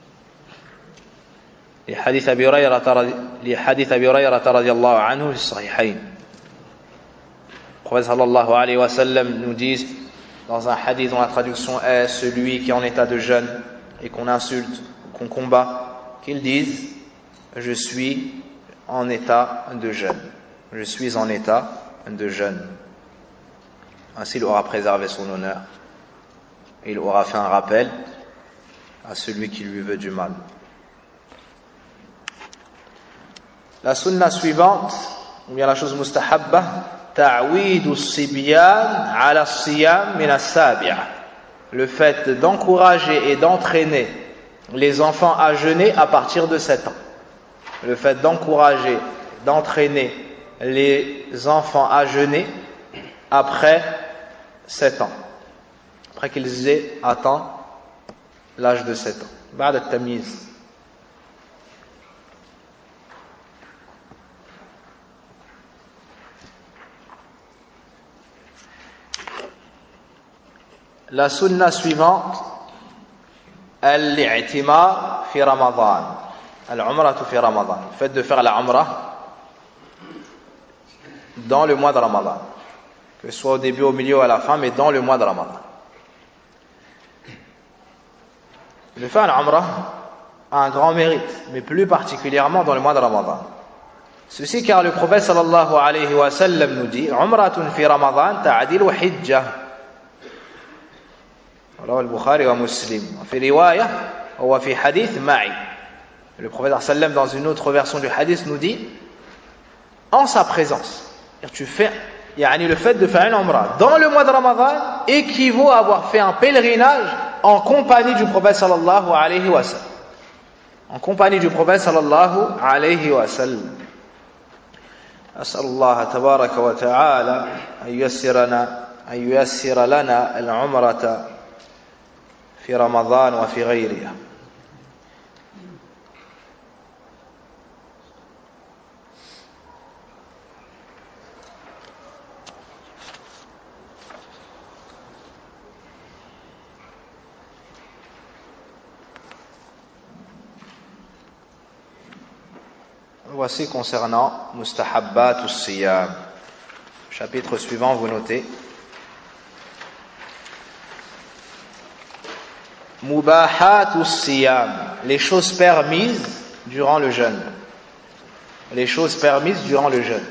لحديث أبي هريرة لحديث أبي هريرة رضي الله عنه في الصحيحين. Le prophète sallallahu alayhi wa sallam nous dit dans un hadith dont la traduction est celui qui est en état de jeûne et qu'on insulte, qu'on combat, qu'il dise je suis en état de jeûne. Je suis en état de jeûne. Ainsi il aura préservé son honneur. Et il aura fait un rappel à celui qui lui veut du mal. La sunna suivante, ou bien la chose mustahabba, ta'widu as-sibyan ala as-siyam min as-sabi'a. Le fait d'encourager et d'entraîner les enfants à jeûner à partir de sept ans. Le fait d'encourager, d'entraîner les enfants à jeûner après sept ans. Après qu'ils aient atteint l'âge de sept ans. بعد التمييز. La sunna suivante, al-i'timar fi Ramadan. Al-umrah fi Ramadan. Le fait de faire la umrah dans le mois de Ramadan. Que ce soit au début, au milieu ou à la fin, mais dans le mois de Ramadan. Le faire l'umrah a un grand mérite, mais plus particulièrement dans le mois de Ramadan. Ceci car le prophète sallallahu alayhi wa sallam nous dit umratun fi Ramadan ta'dilu hijjah. Alors al-Bukhari wa Muslim. Fi riwaya ou fi hadith ma'i. Le prophète sallallahu alayhi wa sallam dans une autre version du hadith nous dit en sa présence. Tu fais, yani le fait de faire une umrah dans le mois de Ramadan équivaut à avoir fait un pèlerinage en compagnie du prophète sallallahu alayhi wa sallam. En compagnie du prophète sallallahu alayhi wa sallam. أسأل الله تبارك وتعالى أن ييسرنا أن ييسر لنا العمرة في رمضان وفي غيرها. Voici concernant Mustahabbat as-Siyam. Chapitre suivant, vous notez. Mubahat as-Siyam, les choses permises durant le jeûne. Les choses permises durant le jeûne.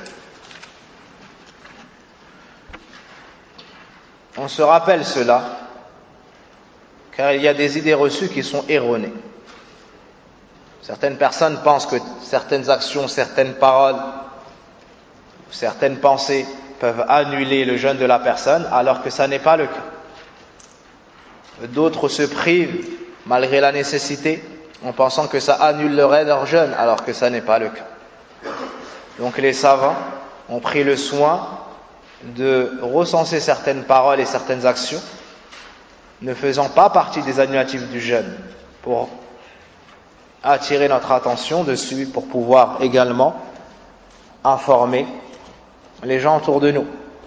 On se rappelle cela, car il y a des idées reçues qui sont erronées. Certaines personnes pensent que certaines actions, certaines paroles, certaines pensées peuvent annuler le jeûne de la personne, alors que ça n'est pas le cas. D'autres se privent, malgré la nécessité, en pensant que ça annulerait leur jeûne, alors que ça n'est pas le cas. Donc les savants ont pris le soin de recenser certaines paroles et certaines actions, ne faisant pas partie des annulatifs du jeûne, pour attirer notre attention dessus, pour pouvoir également informer les gens autour de nous.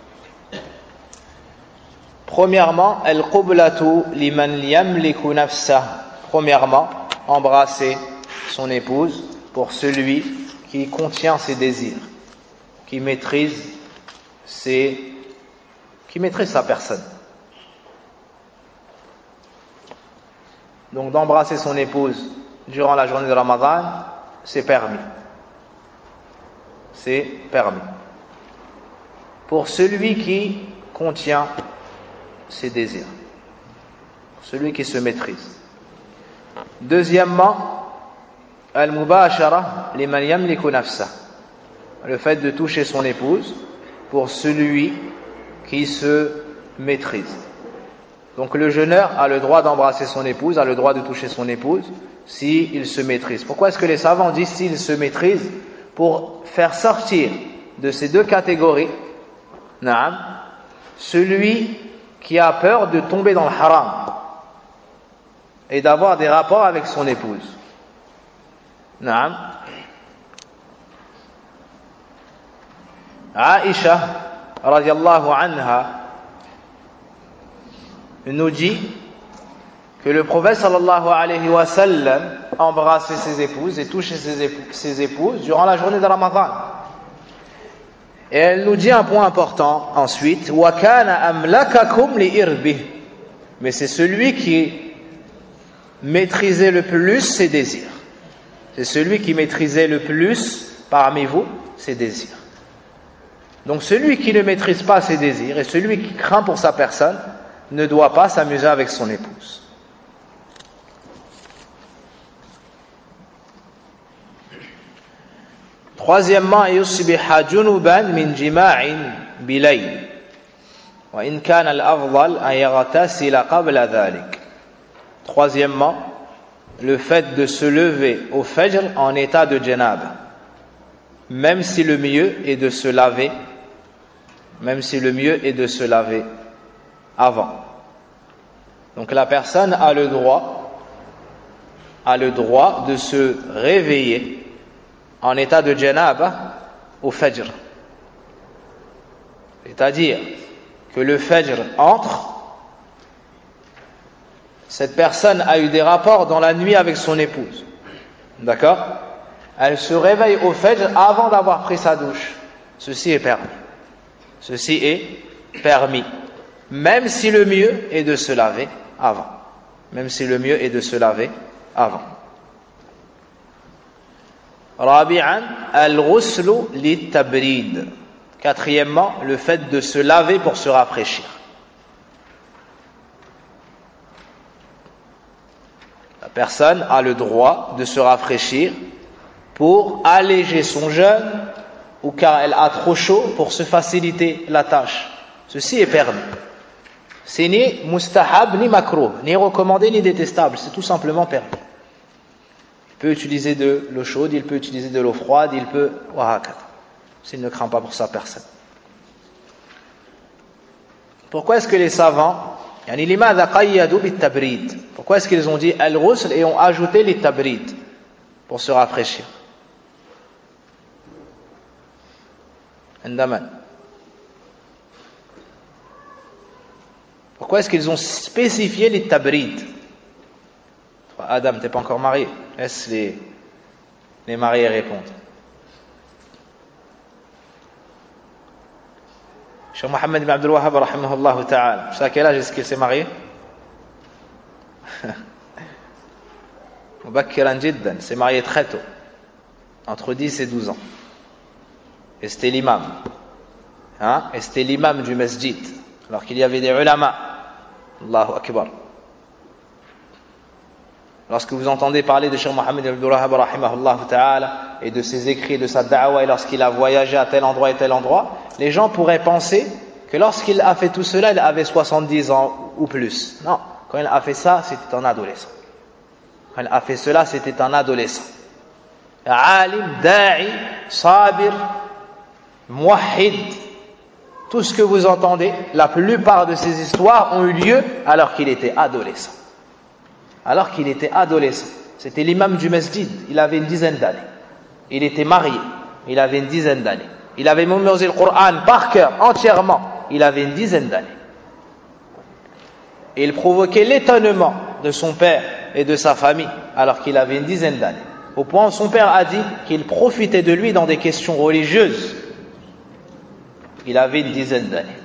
Premièrement, al-qublatu liman yamliku nafsah. Premièrement, embrasser son épouse pour celui qui contient ses désirs, qui maîtrise ses, qui maîtrise sa personne. Donc d'embrasser son épouse durant la journée de Ramadan, c'est permis. C'est permis. Pour celui qui contient ses désirs. Pour celui qui se maîtrise. Deuxièmement, al-mubashara liman yamliku nafsah. Le fait de toucher son épouse pour celui qui se maîtrise. Donc le jeûneur a le droit d'embrasser son épouse, a le droit de toucher son épouse, s'il se maîtrise. Pourquoi est-ce que les savants disent s'il se maîtrise? Pour faire sortir de ces deux catégories, naam, celui qui a peur de tomber dans le haram et d'avoir des rapports avec son épouse. Naam. Aïcha, radiallahu anha, nous dit que le prophète sallallahu alayhi wa sallam embrassait ses épouses et touchait ses, épou- ses épouses durant la journée de Ramadan. Et elle nous dit un point important ensuite, wa kana amlakakum li irbih. Mais c'est celui qui maîtrisait le plus ses désirs. C'est celui qui maîtrisait le plus parmi vous ses désirs. Donc celui qui ne maîtrise pas ses désirs et celui qui craint pour sa personne ne doit pas s'amuser avec son épouse. Troisièmement, yusbiha junuban min jima'in bilayl. Wa in kana al-afdal an yaghtasila qabla dhalik. Troisièmement, le fait de se lever au fajr en état de janaba. Même si le mieux est de se laver, même si le mieux est de se laver avant. Donc la personne a le droit, a le droit de se réveiller en état de janaba au fajr. C'est-à-dire que le fajr entre, cette personne a eu des rapports dans la nuit avec son épouse. D'accord? Elle se réveille au fajr avant d'avoir pris sa douche. Ceci est permis. Ceci est permis. Même si le mieux est de se laver avant. Même si le mieux est de se laver avant. Rabi'an, al-ghuslu lit-tabrid. Quatrièmement, le fait de se laver pour se rafraîchir. La personne a le droit de se rafraîchir pour alléger son jeûne ou car elle a trop chaud pour se faciliter la tâche. Ceci est permis. C'est ni mustahab, ni makruh, ni recommandé, ni détestable. C'est tout simplement permis. Il peut utiliser de l'eau chaude, il peut utiliser de l'eau froide, il peut... S'il ne craint pas pour sa personne. Pourquoi est-ce que les savants... Pourquoi est-ce qu'ils ont dit al-ghusl et ont ajouté les tabrid pour se rafraîchir? Pourquoi est-ce qu'ils ont spécifié les tabrid? Adam, t'es pas encore marié? Laisse les, les mariés répondre. Cheikh Mohammed ibn Abdul Wahhab rahimahullah ta'ala, je sais à quel âge est-ce qu'il s'est marié? Mubakkiran jiddan, s'est marié très tôt, entre dix et douze ans. Et c'était l'imam. Hein? Et c'était l'imam du masjid, alors qu'il y avait des ulama. Allahu Akbar. Lorsque vous entendez parler de Cheikh Mohammed ibn Abdul Wahhab rahimahullah ta'ala et de ses écrits, de sa da'wa, et lorsqu'il a voyagé à tel endroit et tel endroit, les gens pourraient penser que lorsqu'il a fait tout cela, il avait soixante-dix ans ou plus. Non, quand il a fait ça, c'était un adolescent. Quand il a fait cela, c'était un adolescent. Alim, da'i, sabir, muwahhid, tout ce que vous entendez, la plupart de ces histoires ont eu lieu alors qu'il était adolescent. Alors qu'il était adolescent. C'était l'imam du masjid, il avait une dizaine d'années. Il était marié, il avait une dizaine d'années. Il avait mémorisé le Coran par cœur, entièrement. Il avait une dizaine d'années. Et il provoquait l'étonnement de son père et de sa famille, alors qu'il avait une dizaine d'années. Au point où son père a dit qu'il profitait de lui dans des questions religieuses. Il avait une dizaine d'années.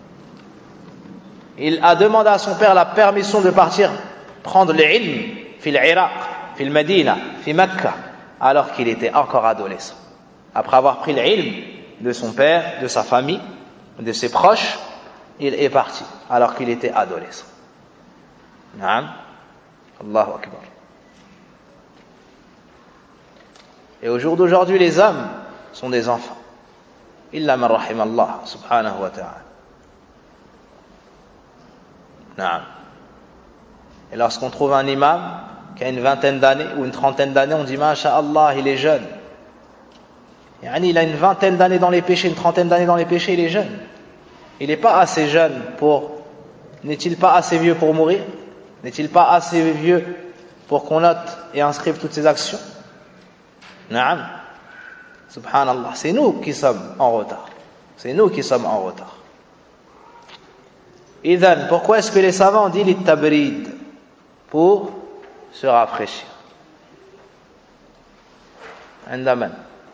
Il a demandé à son père la permission de partir prendre l'ilm fil Iraq, fil Medina, fil Mecca, alors qu'il était encore adolescent. Après avoir pris l'ilm de son père, de sa famille, de ses proches, il est parti, alors qu'il était adolescent. Naam. Allahu Akbar. Et au jour d'aujourd'hui, les hommes sont des enfants. Illa man rahim Allah, subhanahu wa ta'ala. Naam. Et lorsqu'on trouve un imam qui a une vingtaine d'années ou une trentaine d'années, on dit Masha'Allah, il est jeune. Yani, il a une vingtaine d'années dans les péchés, une trentaine d'années dans les péchés, il est jeune. Il n'est pas assez jeune pour... N'est-il pas assez vieux pour mourir? N'est-il pas assez vieux pour qu'on note et inscrive toutes ses actions? Naam. Subhanallah. C'est nous qui sommes en retard. C'est nous qui sommes en retard. Idhan, pourquoi est-ce que les savants ont dit les tabrid? Pour se rafraîchir. Andaman.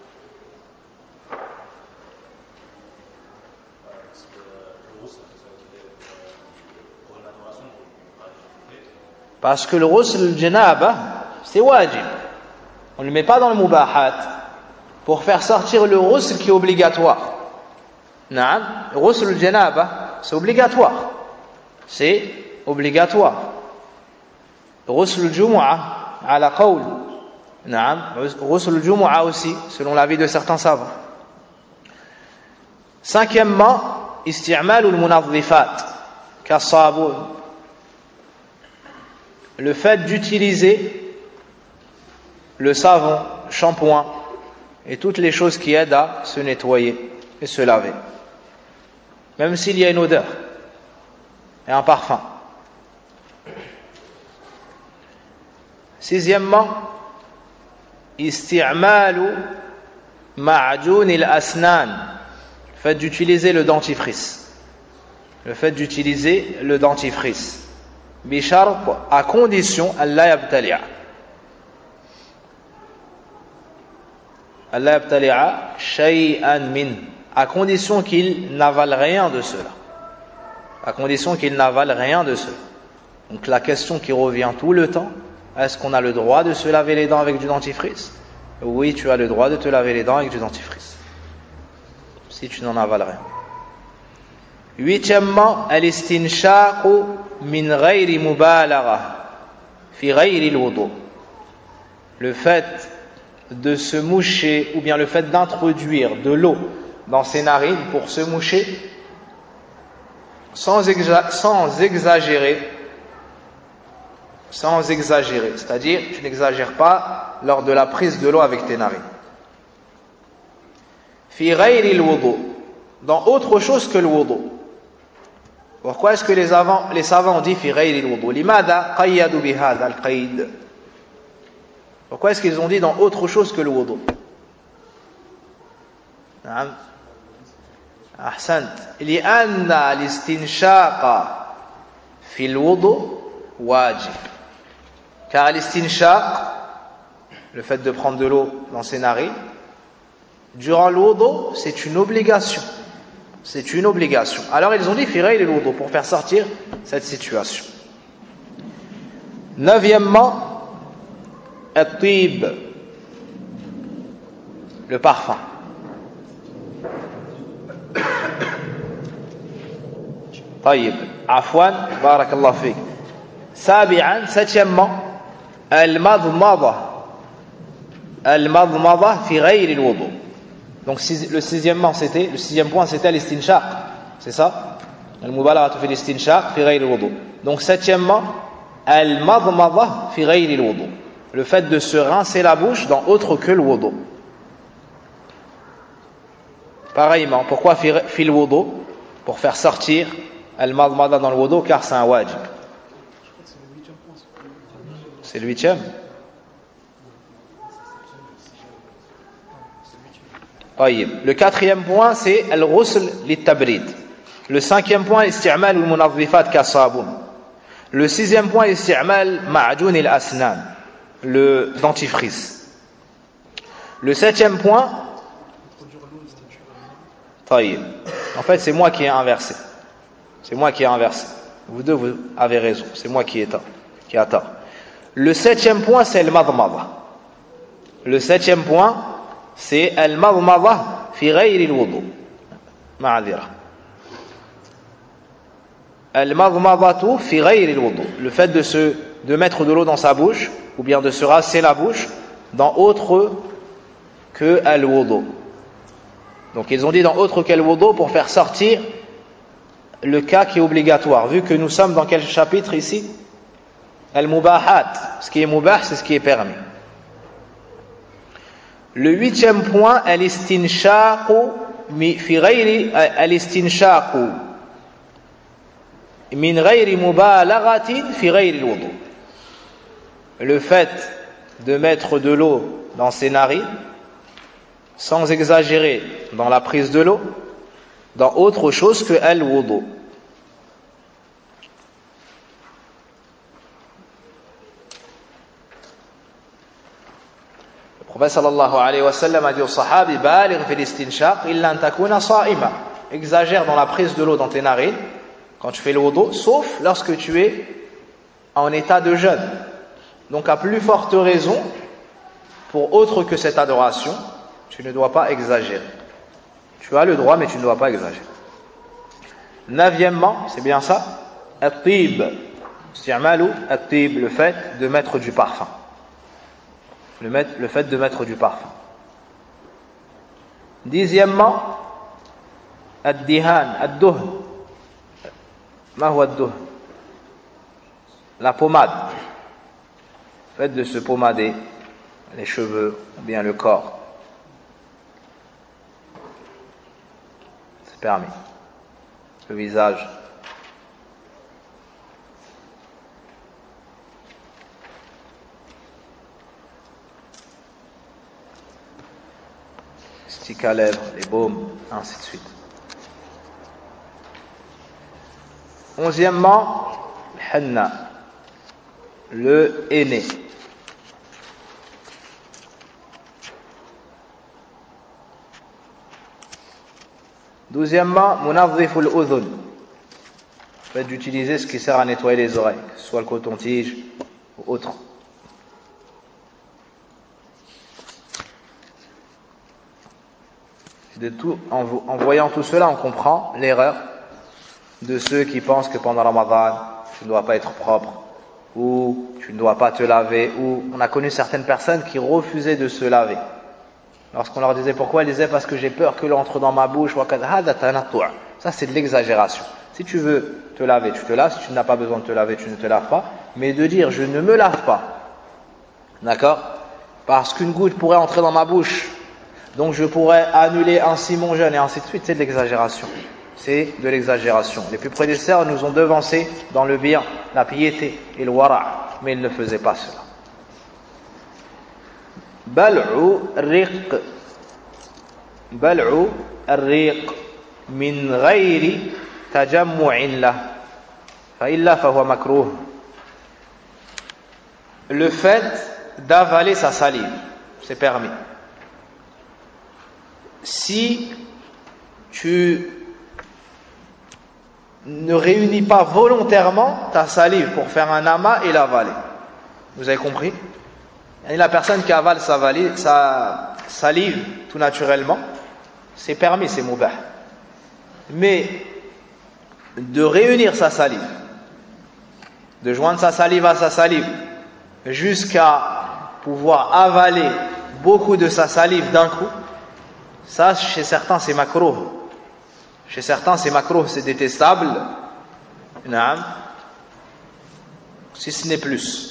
Parce que le ghusl al-janaba, c'est wajib. On ne le met pas dans le mubahat pour faire sortir le ghusl qui est obligatoire. Naam, le ghusl al-janaba, c'est obligatoire. C'est obligatoire. Ghusl al-jumu'ah, ala qawl. Naam, ghusl al-jumu'ah aussi, selon l'avis de certains savants. Cinquièmement, isti'mal al-munadhifat, kas-sabun. Le fait d'utiliser le savon, shampoing et toutes les choses qui aident à se nettoyer et se laver. Même s'il y a une odeur et un parfum. Sixièmement, isti'malu ma'joun al-asnan. Le fait d'utiliser le dentifrice. Le fait d'utiliser le dentifrice. Bishart, à condition Allah yabtali'a. Allah yabtali'a shay'an min. À condition qu'il n'avale rien de cela. À condition qu'il n'avale rien de cela. Donc la question qui revient tout le temps, est-ce qu'on a le droit de se laver les dents avec du dentifrice? Oui, tu as le droit de te laver les dents avec du dentifrice. Si tu n'en avales rien. Huitièmement, al-istinshaqu min ghayri mubalagha fi ghayri al-wudu. Le fait de se moucher, ou bien le fait d'introduire de l'eau dans ses narines pour se moucher, sans, exa- sans exagérer, sans exagérer, c'est-à-dire tu n'exagères pas lors de la prise de l'eau avec tes narines. Fi ghayri al-wudu, dans autre chose que le wudu. Pourquoi est-ce que les, avant, les savants ont dit fi ghayri al-wudu? Limada qayyadu bi hadha al-qayd? Pourquoi est-ce qu'ils ont dit dans autre chose que le wudu? Naam. Ahsant. Li'anna al-istinshaq fi al-wudu wajib. Car l'istinshaq, le fait de prendre de l'eau dans ses narines, durant le wudu, c'est une obligation. C'est une obligation. Alors ils ont dit fi ghayri al-wudu pour faire sortir cette situation. Neuvièmement, at-tib, le parfum. طيب عفوا بارك الله فيك. سابعا, septièmement, al-madmada, al-madmada fi ghayri al-wudu. Donc le sixièmement c'était le sixième point c'était l'istinshaq, c'est ça? Al-mubalaghatu fi l'istinshaq fi ghayri al-wudu. Donc septièmement, al-madmada fi ghayri al-wudu, le fait de se rincer la bouche dans autre que le wudu. Pareillement, pourquoi fi, fi le wudu? Pour faire sortir al-madmada dans le wudu, car c'est un wajib. C'est le huitième. Le quatrième point c'est al-ghusl lit-tabrid. Le cinquième point isti'mal al-munazzifat ka-sabun. Le sixième point isti'mal ma'jun al-asnan, le dentifrice. Le septième point, taïb. En fait c'est moi qui ai inversé. C'est moi qui ai inversé. Vous deux vous avez raison. C'est moi qui ai tort, qui a tort. Le septième point c'est al-madmada. Le septième point c'est al-madmada fi ghayri al-wudu. Ma'adira. Al-madmadatu fi ghayri al-wudu, le fait de se de mettre de l'eau dans sa bouche ou bien de se rincer la bouche dans autre que al-wudu. Donc ils ont dit dans autre que al-wudu pour faire sortir le cas qui est obligatoire, vu que nous sommes dans quel chapitre ici? Al-mubahat, ce qui est mubah c'est ce qui est permis. Le huitième point, al-istinshaqu fi ghayri al-istinshaqu min ghayri mubalaghatin fi ghayri al-wudu, le fait de mettre de l'eau dans ses narines sans exagérer dans la prise de l'eau dans autre chose que al-wudu. Le prophète sallallahu alayhi wa sallam a dit au sahabi baligh fi al-istinshaq illa an takuna sa'ima, exagère dans la prise de l'eau dans tes narines quand tu fais le wudu, sauf lorsque tu es en état de jeûne. Donc à plus forte raison, pour autre que cette adoration, tu ne dois pas exagérer. Tu as le droit, mais tu ne dois pas exagérer. Neuvièmement, c'est bien ça, at-tib, isti'malu at-tib, le fait de mettre du parfum. Le, mettre, le fait de mettre du parfum. Dixièmement, ad-dihan, ad-duhn. Ma huwa ad-duhn? La pommade. Le fait de se pommader les cheveux ou bien le corps. C'est permis. Le visage. Stick à lèvres, les baumes, ainsi de suite. Onzièmement, le henna, le henné. Douzièmement, munadhif al-udhun, le fait d'utiliser ce qui sert à nettoyer les oreilles, que ce soit le coton-tige ou autre. De tout, en, en voyant tout cela, on comprend l'erreur de ceux qui pensent que pendant Ramadan, tu ne dois pas être propre, ou tu ne dois pas te laver, ou on a connu certaines personnes qui refusaient de se laver. Lorsqu'on leur disait pourquoi, ils disaient parce que j'ai peur que l'eau entre dans ma bouche. Ça c'est de l'exagération. Si tu veux te laver, tu te laves. Si tu n'as pas besoin de te laver, tu ne te laves pas. Mais de dire je ne me lave pas, d'accord, parce qu'une goutte pourrait entrer dans ma bouche, donc je pourrais annuler ainsi mon jeûne et ainsi de suite, c'est de l'exagération. C'est de l'exagération. Les plus prédécesseurs nous ont devancés dans le bien, la piété et le wara', mais ils ne faisaient pas cela. Bal'u riq, bal'u riq min ghayri tajammu'in lah, fa illa fa huwa makruh. Le fait d'avaler sa salive, c'est permis. Si tu ne réunis pas volontairement ta salive pour faire un amas et l'avaler. Vous avez compris? Et la personne qui avale sa, valise, sa salive tout naturellement, c'est permis, c'est moubah. Mais de réunir sa salive, de joindre sa salive à sa salive, jusqu'à pouvoir avaler beaucoup de sa salive d'un coup, ça chez certains c'est makruh. Chez certains c'est makruh, c'est détestable. Naam. Si ce n'est plus.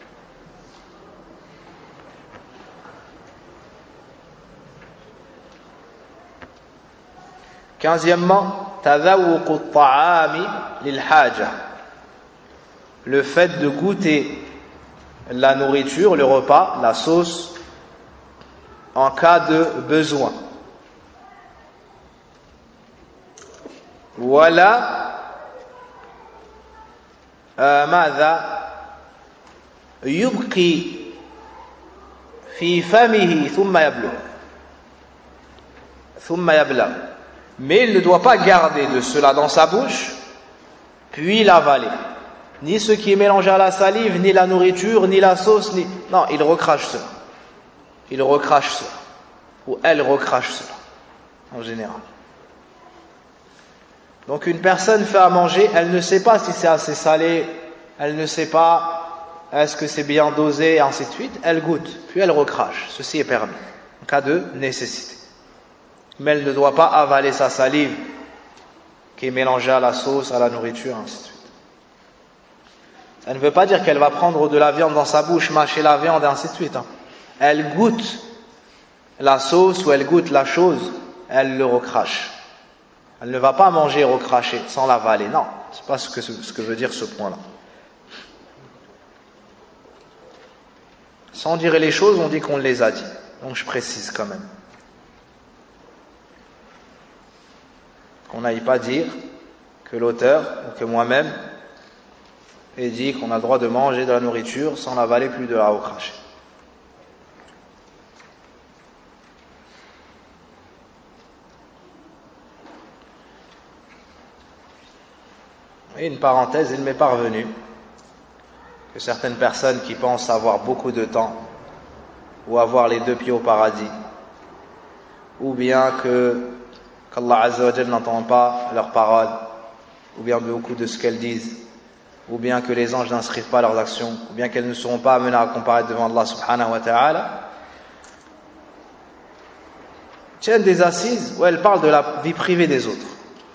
Quinzièmement, tadawuq at-ta'ami lil-haja. Le fait de goûter la nourriture, le repas, la sauce, en cas de besoin. Voilà ماذا يبقي في فمه ثم يبلغ ثم يبلغ. Mais il ne doit pas garder de cela dans sa bouche puis l'avaler, ni ce qui est mélangé à la salive, ni la nourriture, ni la sauce, ni... non, il recrache cela, il recrache cela, ou elle recrache cela en général. Donc une personne fait à manger, elle ne sait pas si c'est assez salé, elle ne sait pas est-ce que c'est bien dosé, et ainsi de suite, elle goûte, puis elle recrache. Ceci est permis, en cas de nécessité. Mais elle ne doit pas avaler sa salive qui est mélangée à la sauce, à la nourriture, ainsi de suite. Ça ne veut pas dire qu'elle va prendre de la viande dans sa bouche, mâcher la viande, et ainsi de suite. Hein. Elle goûte la sauce ou elle goûte la chose, elle le recrache. Elle ne va pas manger et recracher sans l'avaler. Non, c'est pas ce que, ce que veut dire ce point-là. Sans dire les choses, on dit qu'on les a dit. Donc je précise quand même. Qu'on n'aille pas dire que l'auteur, ou que moi-même, ait dit qu'on a le droit de manger de la nourriture sans l'avaler plus de la recracher. Et une parenthèse, il m'est parvenu que certaines personnes qui pensent avoir beaucoup de temps ou avoir les deux pieds au paradis, ou bien que qu'Allah Azza wa Jalla n'entend pas leurs paroles, ou bien beaucoup de ce qu'elles disent, ou bien que les anges n'inscrivent pas leurs actions, ou bien qu'elles ne seront pas amenées à comparaître devant Allah subhanahu wa ta'ala, tiennent des assises où elles parlent de la vie privée des autres.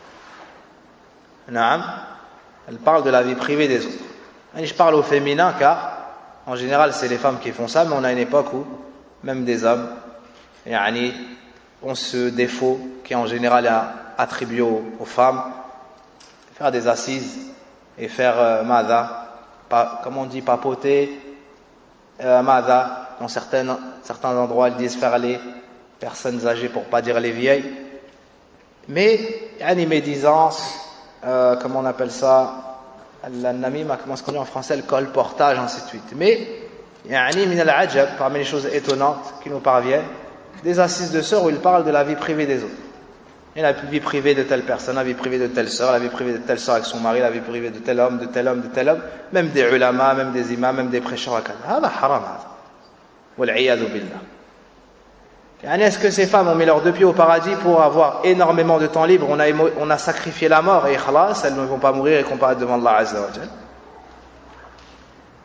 Naam. Elle parle de la vie privée des autres. Et je parle au féminin car, en général, c'est les femmes qui font ça, mais on a une époque où, même des hommes, yani, ont ce défaut qui en général est attribué aux, aux femmes, faire des assises et faire euh, mada, pa, comme on dit, papoter, euh, mada, dans certaines, certains endroits, ils disent faire les personnes âgées pour pas dire les vieilles, mais yani, médisance, Euh, comment on appelle ça, l'annamima, comment est-ce qu'on dit en français, le colportage, ainsi de suite. Mais, yani min al-ajab, parmi les choses étonnantes qui nous parviennent, des assises de sœurs où ils parlent de la vie privée des autres. Et la vie privée de telle personne, la vie privée de telle sœur, la vie privée de telle sœur avec son mari, la vie privée de tel homme, de tel homme, de tel homme, même des ulama, même des imams, même des prêcheurs à Qadha. Hada haram hada. Wal-'iyadhu billah. Est-ce que ces femmes ont mis leurs deux pieds au paradis pour avoir énormément de temps libre, on a, émo, on a sacrifié la mort et khalas, elles ne vont pas mourir et comparaître devant Allah Azza wa Jal?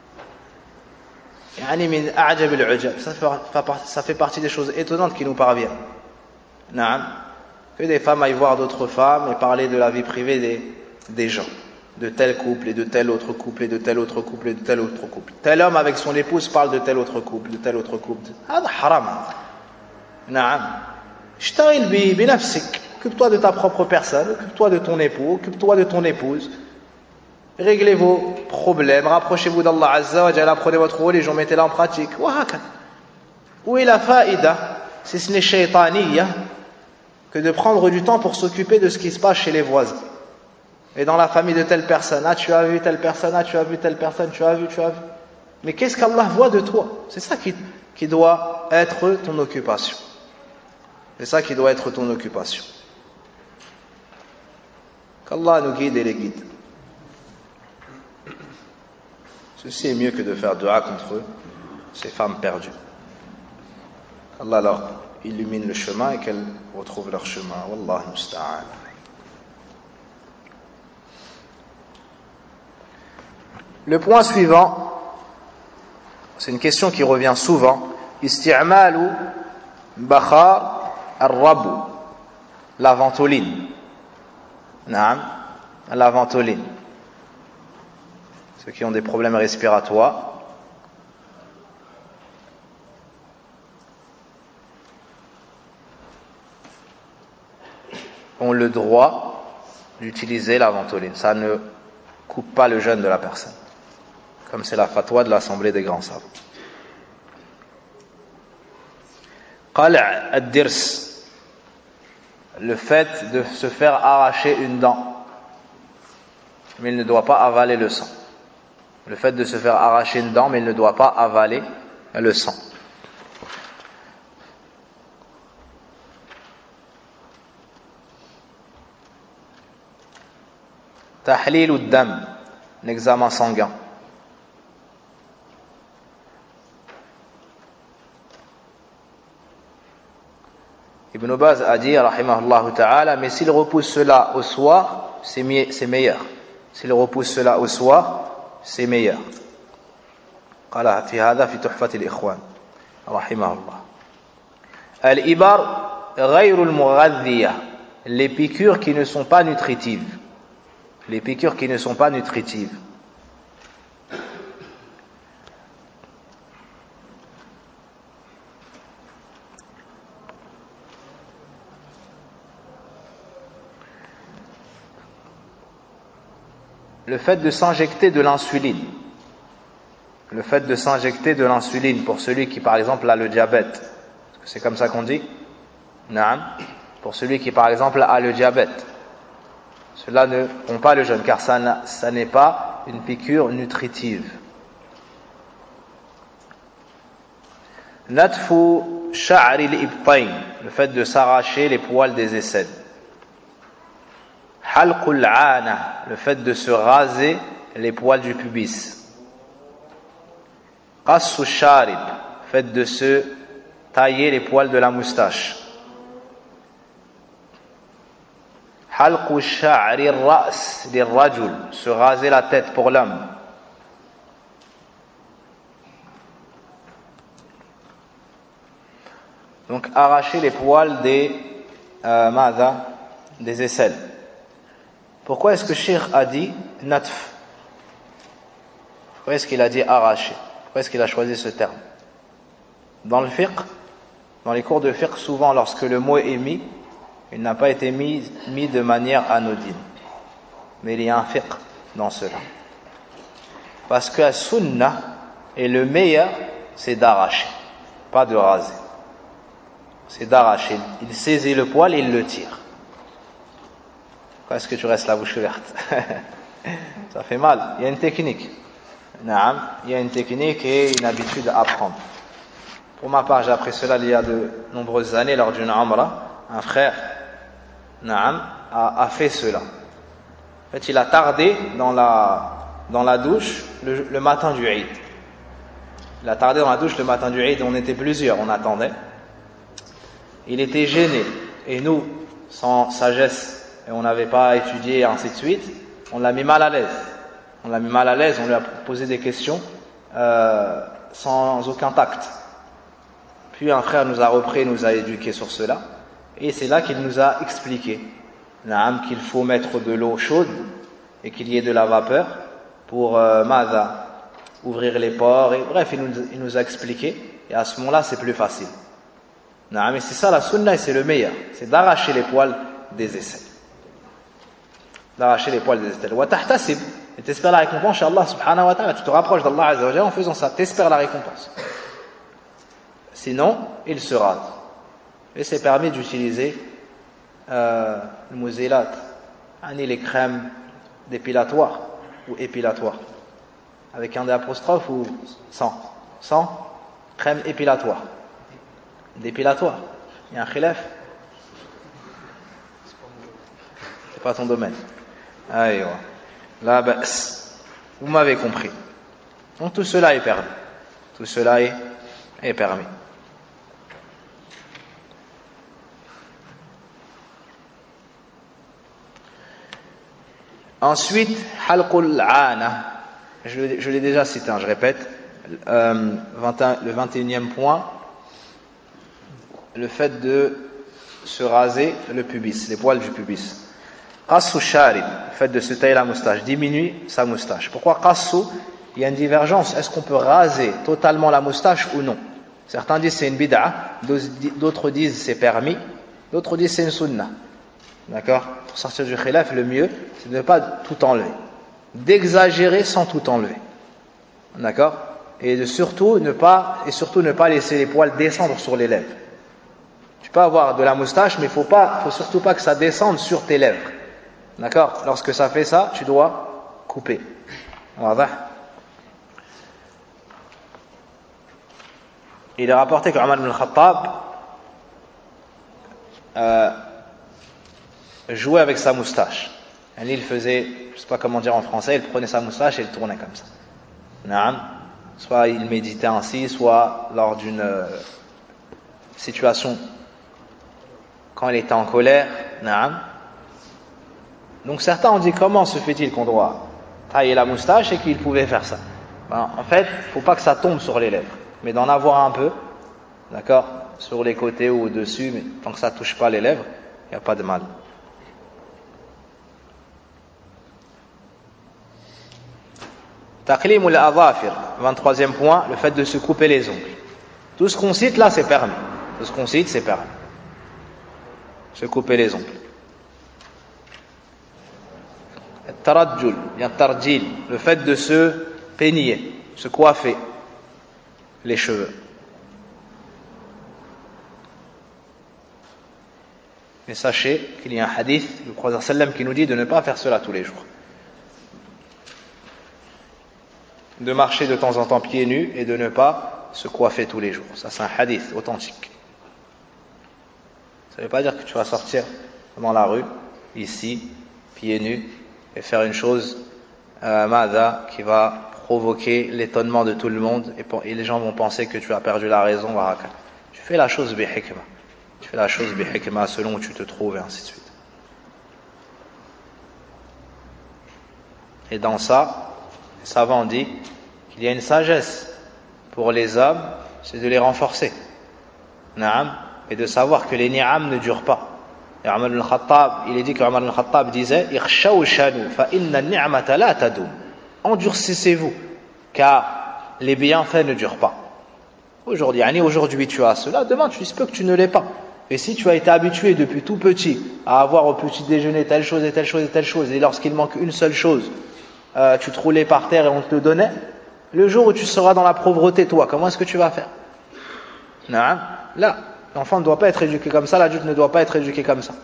يعني من أعجب العجب. Ça fait partie des choses étonnantes qui nous parviennent. Naam. Que des femmes aillent voir d'autres femmes et parler de la vie privée des, des gens, de tel couple et de tel autre couple et de tel autre couple et de tel autre couple. Tel homme avec son épouse parle de tel autre couple, de tel autre couple. هذا حرام. نعم. اشتغل بنفسك. Occupe-toi de ta propre personne, occupe-toi de ton époux, occupe-toi de ton épouse. Réglez vos problèmes, rapprochez-vous d'Allah Azza wa Jalla, apprenez votre religion, mettez-la en pratique. Où est la faïda, si ce n'est shaytaniya, que de prendre du temps pour s'occuper de ce qui se passe chez les voisins et dans la famille de telle personne. Ah, tu as vu telle personne, ah, tu as vu telle personne, tu as vu, tu as vu. Mais qu'est-ce qu'Allah voit de toi? C'est ça qui, qui doit être ton occupation. C'est ça qui doit être ton occupation. Qu'Allah nous guide et les guide. Ceci est mieux que de faire dua contre ces femmes perdues. Allah leur illumine le chemin et qu'elles retrouvent leur chemin. Wallahu musta'an. Le point suivant, c'est une question qui revient souvent. Isti'malu bakhar ar-rabu, la ventoline. Naam, la ventoline. Ceux qui ont des problèmes respiratoires. Ont le droit d'utiliser la ventoline. Ça ne coupe pas le jeûne de la personne. Comme c'est la fatwa de l'Assemblée des grands savants. Qal' ad-dirs, le fait de se faire arracher une dent, mais il ne doit pas avaler le sang. Le fait de se faire arracher une dent, mais il ne doit pas avaler le sang. Tahlil ud-dam, un examen sanguin. Ibn Baz a dit, rahimahullah ta'ala, mais s'il repousse cela au soir, c'est meilleur. S'il repousse cela au soir, c'est meilleur. قال في هذا في تحفة الإخوان رحمه الله. الإبر غير المغذية, les piqûres qui ne sont pas nutritives. Les piqûres qui ne sont pas nutritives. Le fait de s'injecter de l'insuline. Le fait de s'injecter de l'insuline pour celui qui, par exemple, a le diabète. Est-ce que c'est comme ça qu'on dit? Naam. Pour celui qui, par exemple, a le diabète. Cela ne rompt pas le jeûne, car ça, ça n'est pas une piqûre nutritive. Natfu sha'ri al-ibtayn, le fait de s'arracher les poils des aisselles. Halqul 'ana, le fait de se raser les poils du pubis. Qassu sharib, le fait de se tailler les poils de la moustache. Halqu sha'ri ar-ra's lir-rajul, se raser la tête pour l'homme. Donc arracher les poils des euh, mada, des aisselles. Pourquoi est-ce que Cheikh a dit natf? Pourquoi est-ce qu'il a dit arracher? Pourquoi est-ce qu'il a choisi ce terme? Dans le fiqh, dans les cours de fiqh, souvent lorsque le mot est mis, il n'a pas été mis, mis de manière anodine. Mais il y a un fiqh dans cela. Parce que la sunnah est le meilleur, c'est d'arracher, pas de raser. C'est d'arracher. Il saisit le poil et il le tire. Pourquoi est-ce que tu restes la bouche ouverte? Ça fait mal. Il y a une technique. Naam, il y a une technique et une habitude à apprendre. Pour ma part, j'ai appris cela il y a de nombreuses années lors d'une umrah. Un frère, Naam, a, a fait cela. En fait, il a tardé dans la, dans la douche le, le matin du Eid. Il a tardé dans la douche le matin du Eid. On était plusieurs, on attendait. Il était gêné. Et nous, sans sagesse, et on n'avait pas étudié, et ainsi de suite, on l'a mis mal à l'aise. On l'a mis mal à l'aise, on lui a posé des questions euh, sans aucun tact. Puis un frère nous a repris, nous a éduqués sur cela, et c'est là qu'il nous a expliqué qu'il faut mettre de l'eau chaude et qu'il y ait de la vapeur pour euh, mada, ouvrir les pores, et bref, il nous, il nous a expliqué, et à ce moment-là, c'est plus facile. Mais c'est ça la sunna, et c'est le meilleur, c'est d'arracher les poils des aisselles. D'arracher les poils des aisselles. Wa tahtasib, et t'espères la récompense chez Allah subhanahu wa ta'ala, tu te rapproches d'Allah azza wa jalla en faisant ça, t'espères la récompense. Sinon, il se rase. Et c'est permis d'utiliser euh, le muzilat, les crèmes dépilatoires ou épilatoires. Avec un D apostrophe ou sans? Sans crème épilatoire. Dépilatoire. Il y a un khilaf? C'est pas ton domaine. Allez, là, bah, vous m'avez compris. Donc tout cela est permis. Tout cela est, est permis. Ensuite, halqul aana. Je, je l'ai déjà cité, hein, je répète. Euh, vingt et un, le vingt et unième point, le fait de se raser le pubis, les poils du pubis. Qassu sharib, le fait de se tailler la moustache, diminue sa moustache. Pourquoi qassu? Il y a une divergence. Est-ce qu'on peut raser totalement la moustache ou non? Certains disent c'est une bid'a, d'autres disent c'est permis, d'autres disent c'est une sunna. D'accord? Pour sortir du khilaf, le mieux, c'est de ne pas tout enlever. D'exagérer sans tout enlever. D'accord? Et de surtout ne pas, et surtout ne pas laisser les poils descendre sur les lèvres. Tu peux avoir de la moustache, mais il faut pas, faut surtout pas que ça descende sur tes lèvres. D'accord? Lorsque ça fait ça, tu dois couper. Voilà. Il est rapporté que Omar ibn al-Khattab euh, jouait avec sa moustache. Et il faisait, je ne sais pas comment dire en français, il prenait sa moustache et il tournait comme ça. Naam. Soit il méditait ainsi, soit lors d'une euh, situation quand il était en colère. Naam. Donc certains ont dit comment se fait-il qu'on doit tailler la moustache et qu'il pouvait faire ça. Ben, en fait, il ne faut pas que ça tombe sur les lèvres, mais d'en avoir un peu, d'accord, sur les côtés ou au-dessus, mais tant que ça ne touche pas les lèvres, il n'y a pas de mal. Taqlim al-adhafir, vingt-troisième point, le fait de se couper les ongles. Tout ce qu'on cite là, c'est permis. Tout ce qu'on cite, c'est permis. Se couper les ongles. Tarajjul, bien tarjil, le fait de se peigner, se coiffer les cheveux. Mais sachez qu'il y a un hadith du prophète sallam qui nous dit de ne pas faire cela tous les jours. De marcher de temps en temps pieds nus et de ne pas se coiffer tous les jours. Ça, c'est un hadith authentique. Ça ne veut pas dire que tu vas sortir dans la rue, ici, pieds nus, et faire une chose, euh, mada, qui va provoquer l'étonnement de tout le monde, et, et les gens vont penser que tu as perdu la raison, baraka. Tu fais la chose bi-hikma. Tu fais la chose bi-hikma selon où tu te trouves, et ainsi de suite. Et dans ça, les savants disent qu'il y a une sagesse pour les hommes, c'est de les renforcer. Naam, et de savoir que les ni'am ne durent pas. Et Omar ibn al-Khattab, il est dit que Omar ibn al-Khattab disait Ikhshawshanu fa inna ni'mata la tadum. Endurcissez-vous, car les bienfaits ne durent pas. Aujourd'hui, aujourd'hui tu as cela, demain tu se peut que tu ne l'aies pas. Et si tu as été habitué depuis tout petit à avoir au petit déjeuner telle chose et telle chose et telle chose, et lorsqu'il manque une seule chose, euh, tu te roulais par terre et on te le donnait, le jour où tu seras dans la pauvreté, toi, comment est-ce que tu vas faire? Non, là, l'enfant ne doit pas être éduqué comme ça, l'adulte ne doit pas être éduqué comme ça.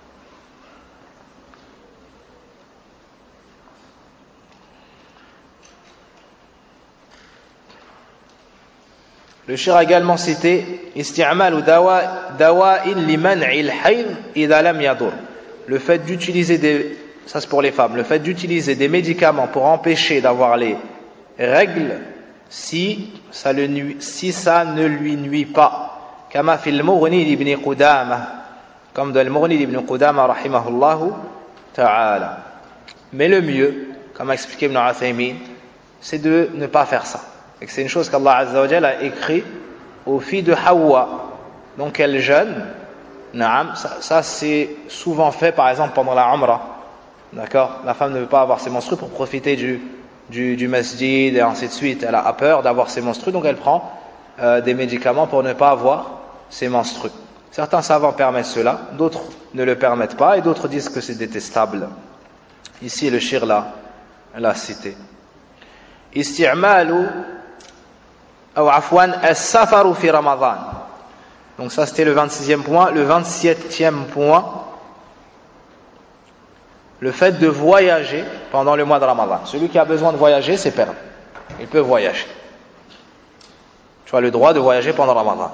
Le shir a également cité isti'mal dawa'in liman'il hayd idha lam yadur. Le fait d'utiliser des, ça c'est pour les femmes, le fait d'utiliser des médicaments pour empêcher d'avoir les règles si ça, le nuit, si ça ne lui nuit pas. Kama fil Mughni ibn Qudama, comme dans le Mughni ibn Qudama rahimahullahu ta'ala. Mais le mieux, comme a expliqué Ibn Uthaymin, c'est de ne pas faire ça. Et que c'est une chose qu'Allah Azza wa Jalla a écrit aux filles de Hawa. Donc elles jeûnent. Naam, ça, ça c'est souvent fait par exemple pendant la Umrah. D'accord? La femme ne veut pas avoir ses menstrues pour profiter du, du, du masjid et ainsi de suite. Elle a peur d'avoir ses menstrues, donc elle prend euh, des médicaments pour ne pas avoir ses menstrues. Certains savants permettent cela, d'autres ne le permettent pas et d'autres disent que c'est détestable. Ici le shir l'a, l'a cité. Isti'malu ou afwan as-safaru fi Ramadan. Donc ça c'était le vingt-sixième point. Le vingt-septième point, le fait de voyager pendant le mois de Ramadan. Celui qui a besoin de voyager, c'est permis. Il peut voyager. Tu as le droit de voyager pendant Ramadan.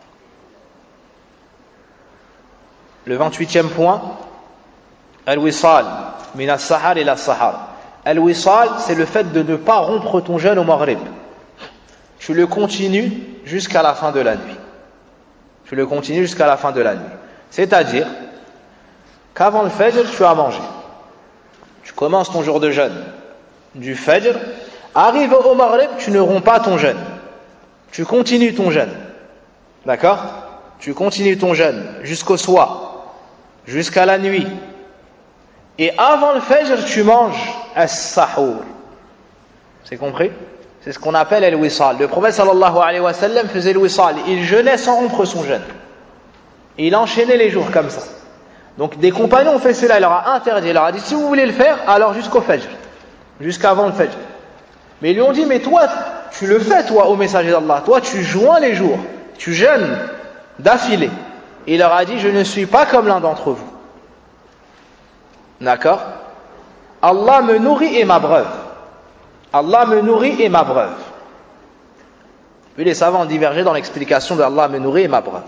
Le vingt-huitième point, al-wisal min as-sahar ila as-sahar. Al-wisal, c'est le fait de ne pas rompre ton jeûne au maghrib. Tu le continues jusqu'à la fin de la nuit. Tu le continues jusqu'à la fin de la nuit. C'est-à-dire qu'avant le fajr, tu as mangé. Tu commences ton jour de jeûne du fajr. Arrive au maghrib, tu ne romps pas ton jeûne. Tu continues ton jeûne. D'accord? Tu continues ton jeûne jusqu'au soir, jusqu'à la nuit. Et avant le fajr, tu manges as-sahur. C'est compris? C'est ce qu'on appelle al-wisal. Le prophète sallallahu alayhi wa sallam faisait le wisal. Il jeûnait sans rompre son jeûne. Et il enchaînait les jours comme ça. Donc des compagnons ont fait cela. Il leur a interdit. Il leur a dit, si vous voulez le faire, alors jusqu'au fajr. Jusqu'avant le fajr. Mais ils lui ont dit, mais toi, tu le fais toi au messager d'Allah. Toi, tu joins les jours. Tu jeûnes d'affilée. Et il leur a dit, je ne suis pas comme l'un d'entre vous. D'accord? Allah me nourrit et m'abreuve. Allah me nourrit et m'abreuve. Puis les savants ont divergé dans l'explication de Allah me nourrit et m'abreuve.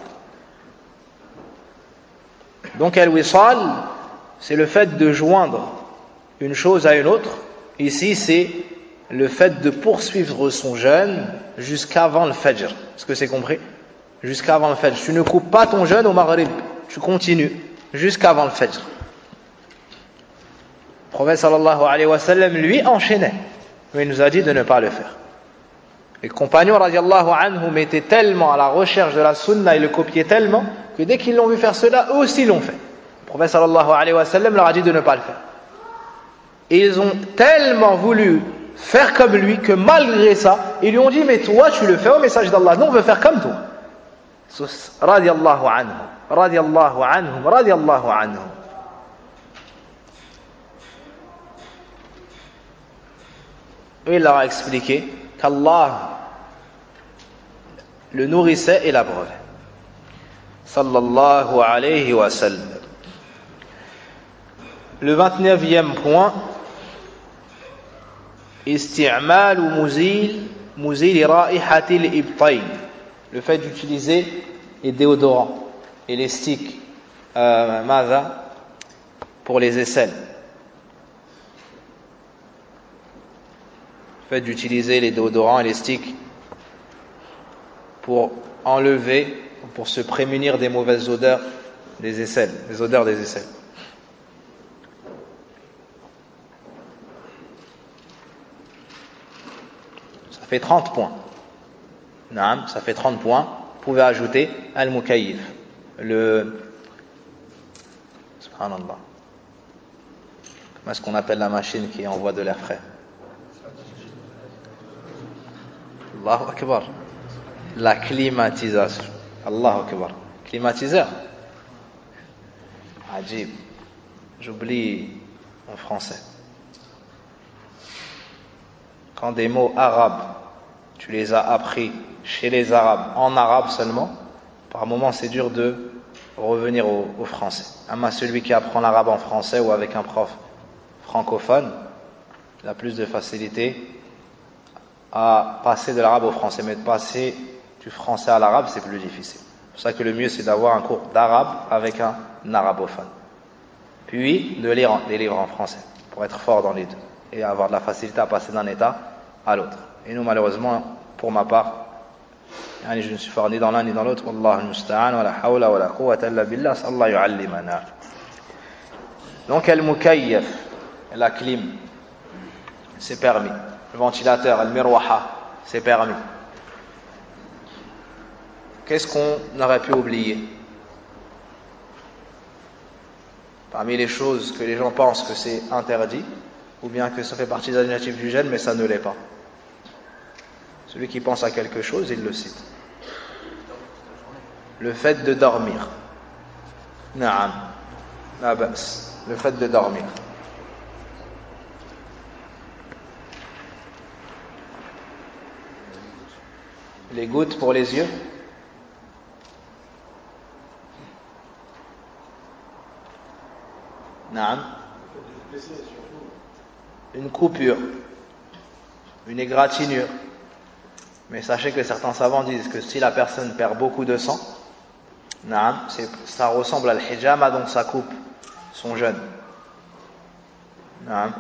Donc al-wisal, c'est le fait de joindre une chose à une autre. Ici, c'est le fait de poursuivre son jeûne jusqu'avant le fajr. Est-ce que c'est compris? Jusqu'avant le fajr. Tu ne coupes pas ton jeûne au maghrib. Tu continues jusqu'avant le fajr. Le prophète sallallahu alayhi wa sallam, lui, enchaînait. Mais il nous a dit de ne pas le faire. Les compagnons radiallahu anhum étaient tellement à la recherche de la sunna et le copiaient tellement que dès qu'ils l'ont vu faire cela, eux aussi l'ont fait. Le prophète sallallahu alayhi wa sallam leur a dit de ne pas le faire. Et ils ont tellement voulu faire comme lui que malgré ça, ils lui ont dit, mais toi tu le fais au message d'Allah, nous on veut faire comme toi. Radiallahu anhum, radiallahu anhum, radiallahu anhum. Et il leur a expliqué qu'Allah le nourrissait et l'abreuvait. Sallallahu alayhi wa sallam. Le vingt-neuvième point, isti'mal ou muzil, muzil ra'ihatil ibtayn. Le fait d'utiliser les déodorants et les sticks, euh, madha, pour les aisselles. Le fait d'utiliser les déodorants et les sticks pour enlever, pour se prémunir des mauvaises odeurs des aisselles, des odeurs des aisselles. Ça fait trente points. Naam, ça fait trente points. Vous pouvez ajouter al-mukayyif, le subhanallah. Comment est-ce qu'on appelle la machine qui envoie de l'air frais? Allahu Akbar. La climatisation. Allahu Akbar. Climatiseur. Ajib. J'oublie en français. Quand des mots arabes, tu les as appris chez les arabes, en arabe seulement, par moments c'est dur de revenir au, au français. Ama celui qui apprend l'arabe en français ou avec un prof francophone, il a plus de facilité à passer de l'arabe au français, mais de passer du français à l'arabe, c'est plus difficile. C'est pour ça que le mieux, c'est d'avoir un cours d'arabe avec un arabophone. Puis, de lire des livres en français, pour être fort dans les deux, et avoir de la facilité à passer d'un état à l'autre. Et nous, malheureusement, pour ma part, je ne suis fort ni dans l'un ni dans l'autre. Wallahu al-musta'an, wa la hawla wa la quwwata illa billah, sallallahu yu'allimana. Donc, al-mukayyaf, la clim, c'est permis. Le ventilateur, al-mirwaha, c'est permis. Qu'est-ce qu'on aurait pu oublier? Parmi les choses que les gens pensent que c'est interdit, ou bien que ça fait partie des adjectifs du gène, mais ça ne l'est pas. Celui qui pense à quelque chose, il le cite. Le fait de dormir. Naam. La bas. Le fait de dormir. Les gouttes pour les yeux. Naam. Une coupure. Une égratignure. Mais sachez que certains savants disent que si la personne perd beaucoup de sang, naam, c'est, ça ressemble à l'hijama, donc ça coupe son jeûne. Naam.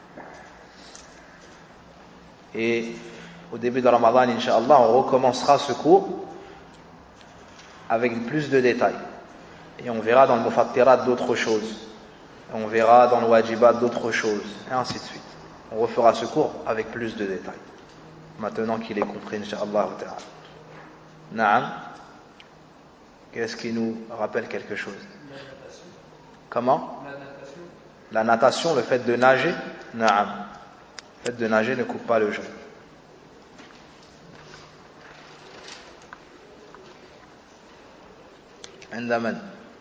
Et au début de Ramadan, Inch'Allah, on recommencera ce cours avec plus de détails. Et on verra dans le Mufattirat d'autres choses. Et on verra dans le Wajibat d'autres choses. Et ainsi de suite. On refera ce cours avec plus de détails. Maintenant qu'il est compris, Inch'Allah ta'ala. Naam. Qu'est-ce qui nous rappelle quelque chose? La natation. Comment? La natation. La natation, le fait de nager. Naam. Le fait de nager ne coupe pas le jeûne. عندما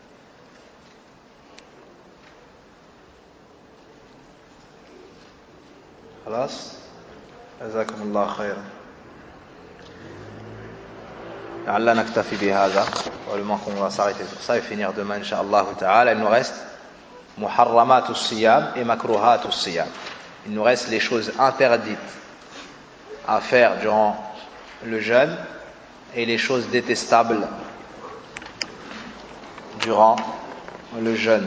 خلاص جزاكم الله خيرا لعلنا نكتفي بهذا ولما qu'on va s'arrêter sur ça et finir demain Inch'Allah ta'ala. Il nous reste muharramat as-siyam et makruhat as-siyam. Il nous reste les choses interdites à faire durant le jeûne et les choses détestables durant le jeûne.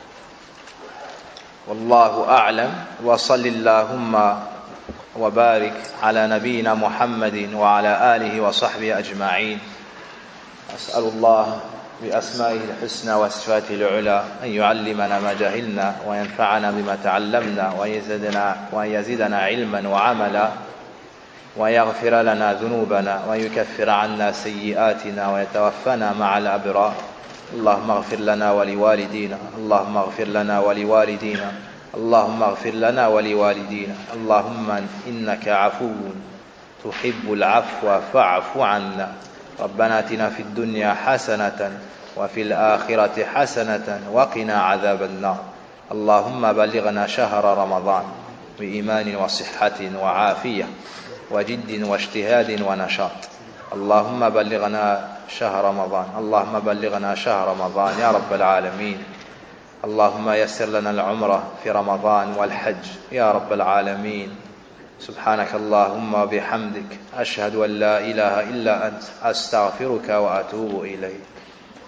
Wallahu a'lam wa sallallahu wa barik ala nabiyyina Muhammadin wa ala alihi wa sahbihi ajma'in. As'alullah bi asma'ihi al-husna wa sifatihi al-ula an yu'allimana ma jahilna wa yanfa'ana bima ta'allamna wa yazidana wa yazidana ilman wa 'amala wa yaghfir lana dhunubana wa yukaffir 'anna sayyi'atina wa yatawaffana ma'al abrar. اللهم اغفر لنا ولوالدينا اللهم اغفر لنا ولوالدينا اللهم اغفر لنا ولوالدينا اللهم إنك عفو تحب العفو فاعف عنا ربنا آتنا في الدنيا حسنة وفي الآخرة حسنة وقنا عذاب النار اللهم بلغنا شهر رمضان بإيمان وصحة وعافية وجد واجتهاد ونشاط اللهم بلغنا شهر رمضان اللهم بلغنا شهر رمضان يا رب العالمين اللهم يسر لنا العمرة في رمضان والحج يا رب العالمين سبحانك اللهم وبحمدك أشهد أن لا إله إلا أنت أستغفرك وأتوب إليك.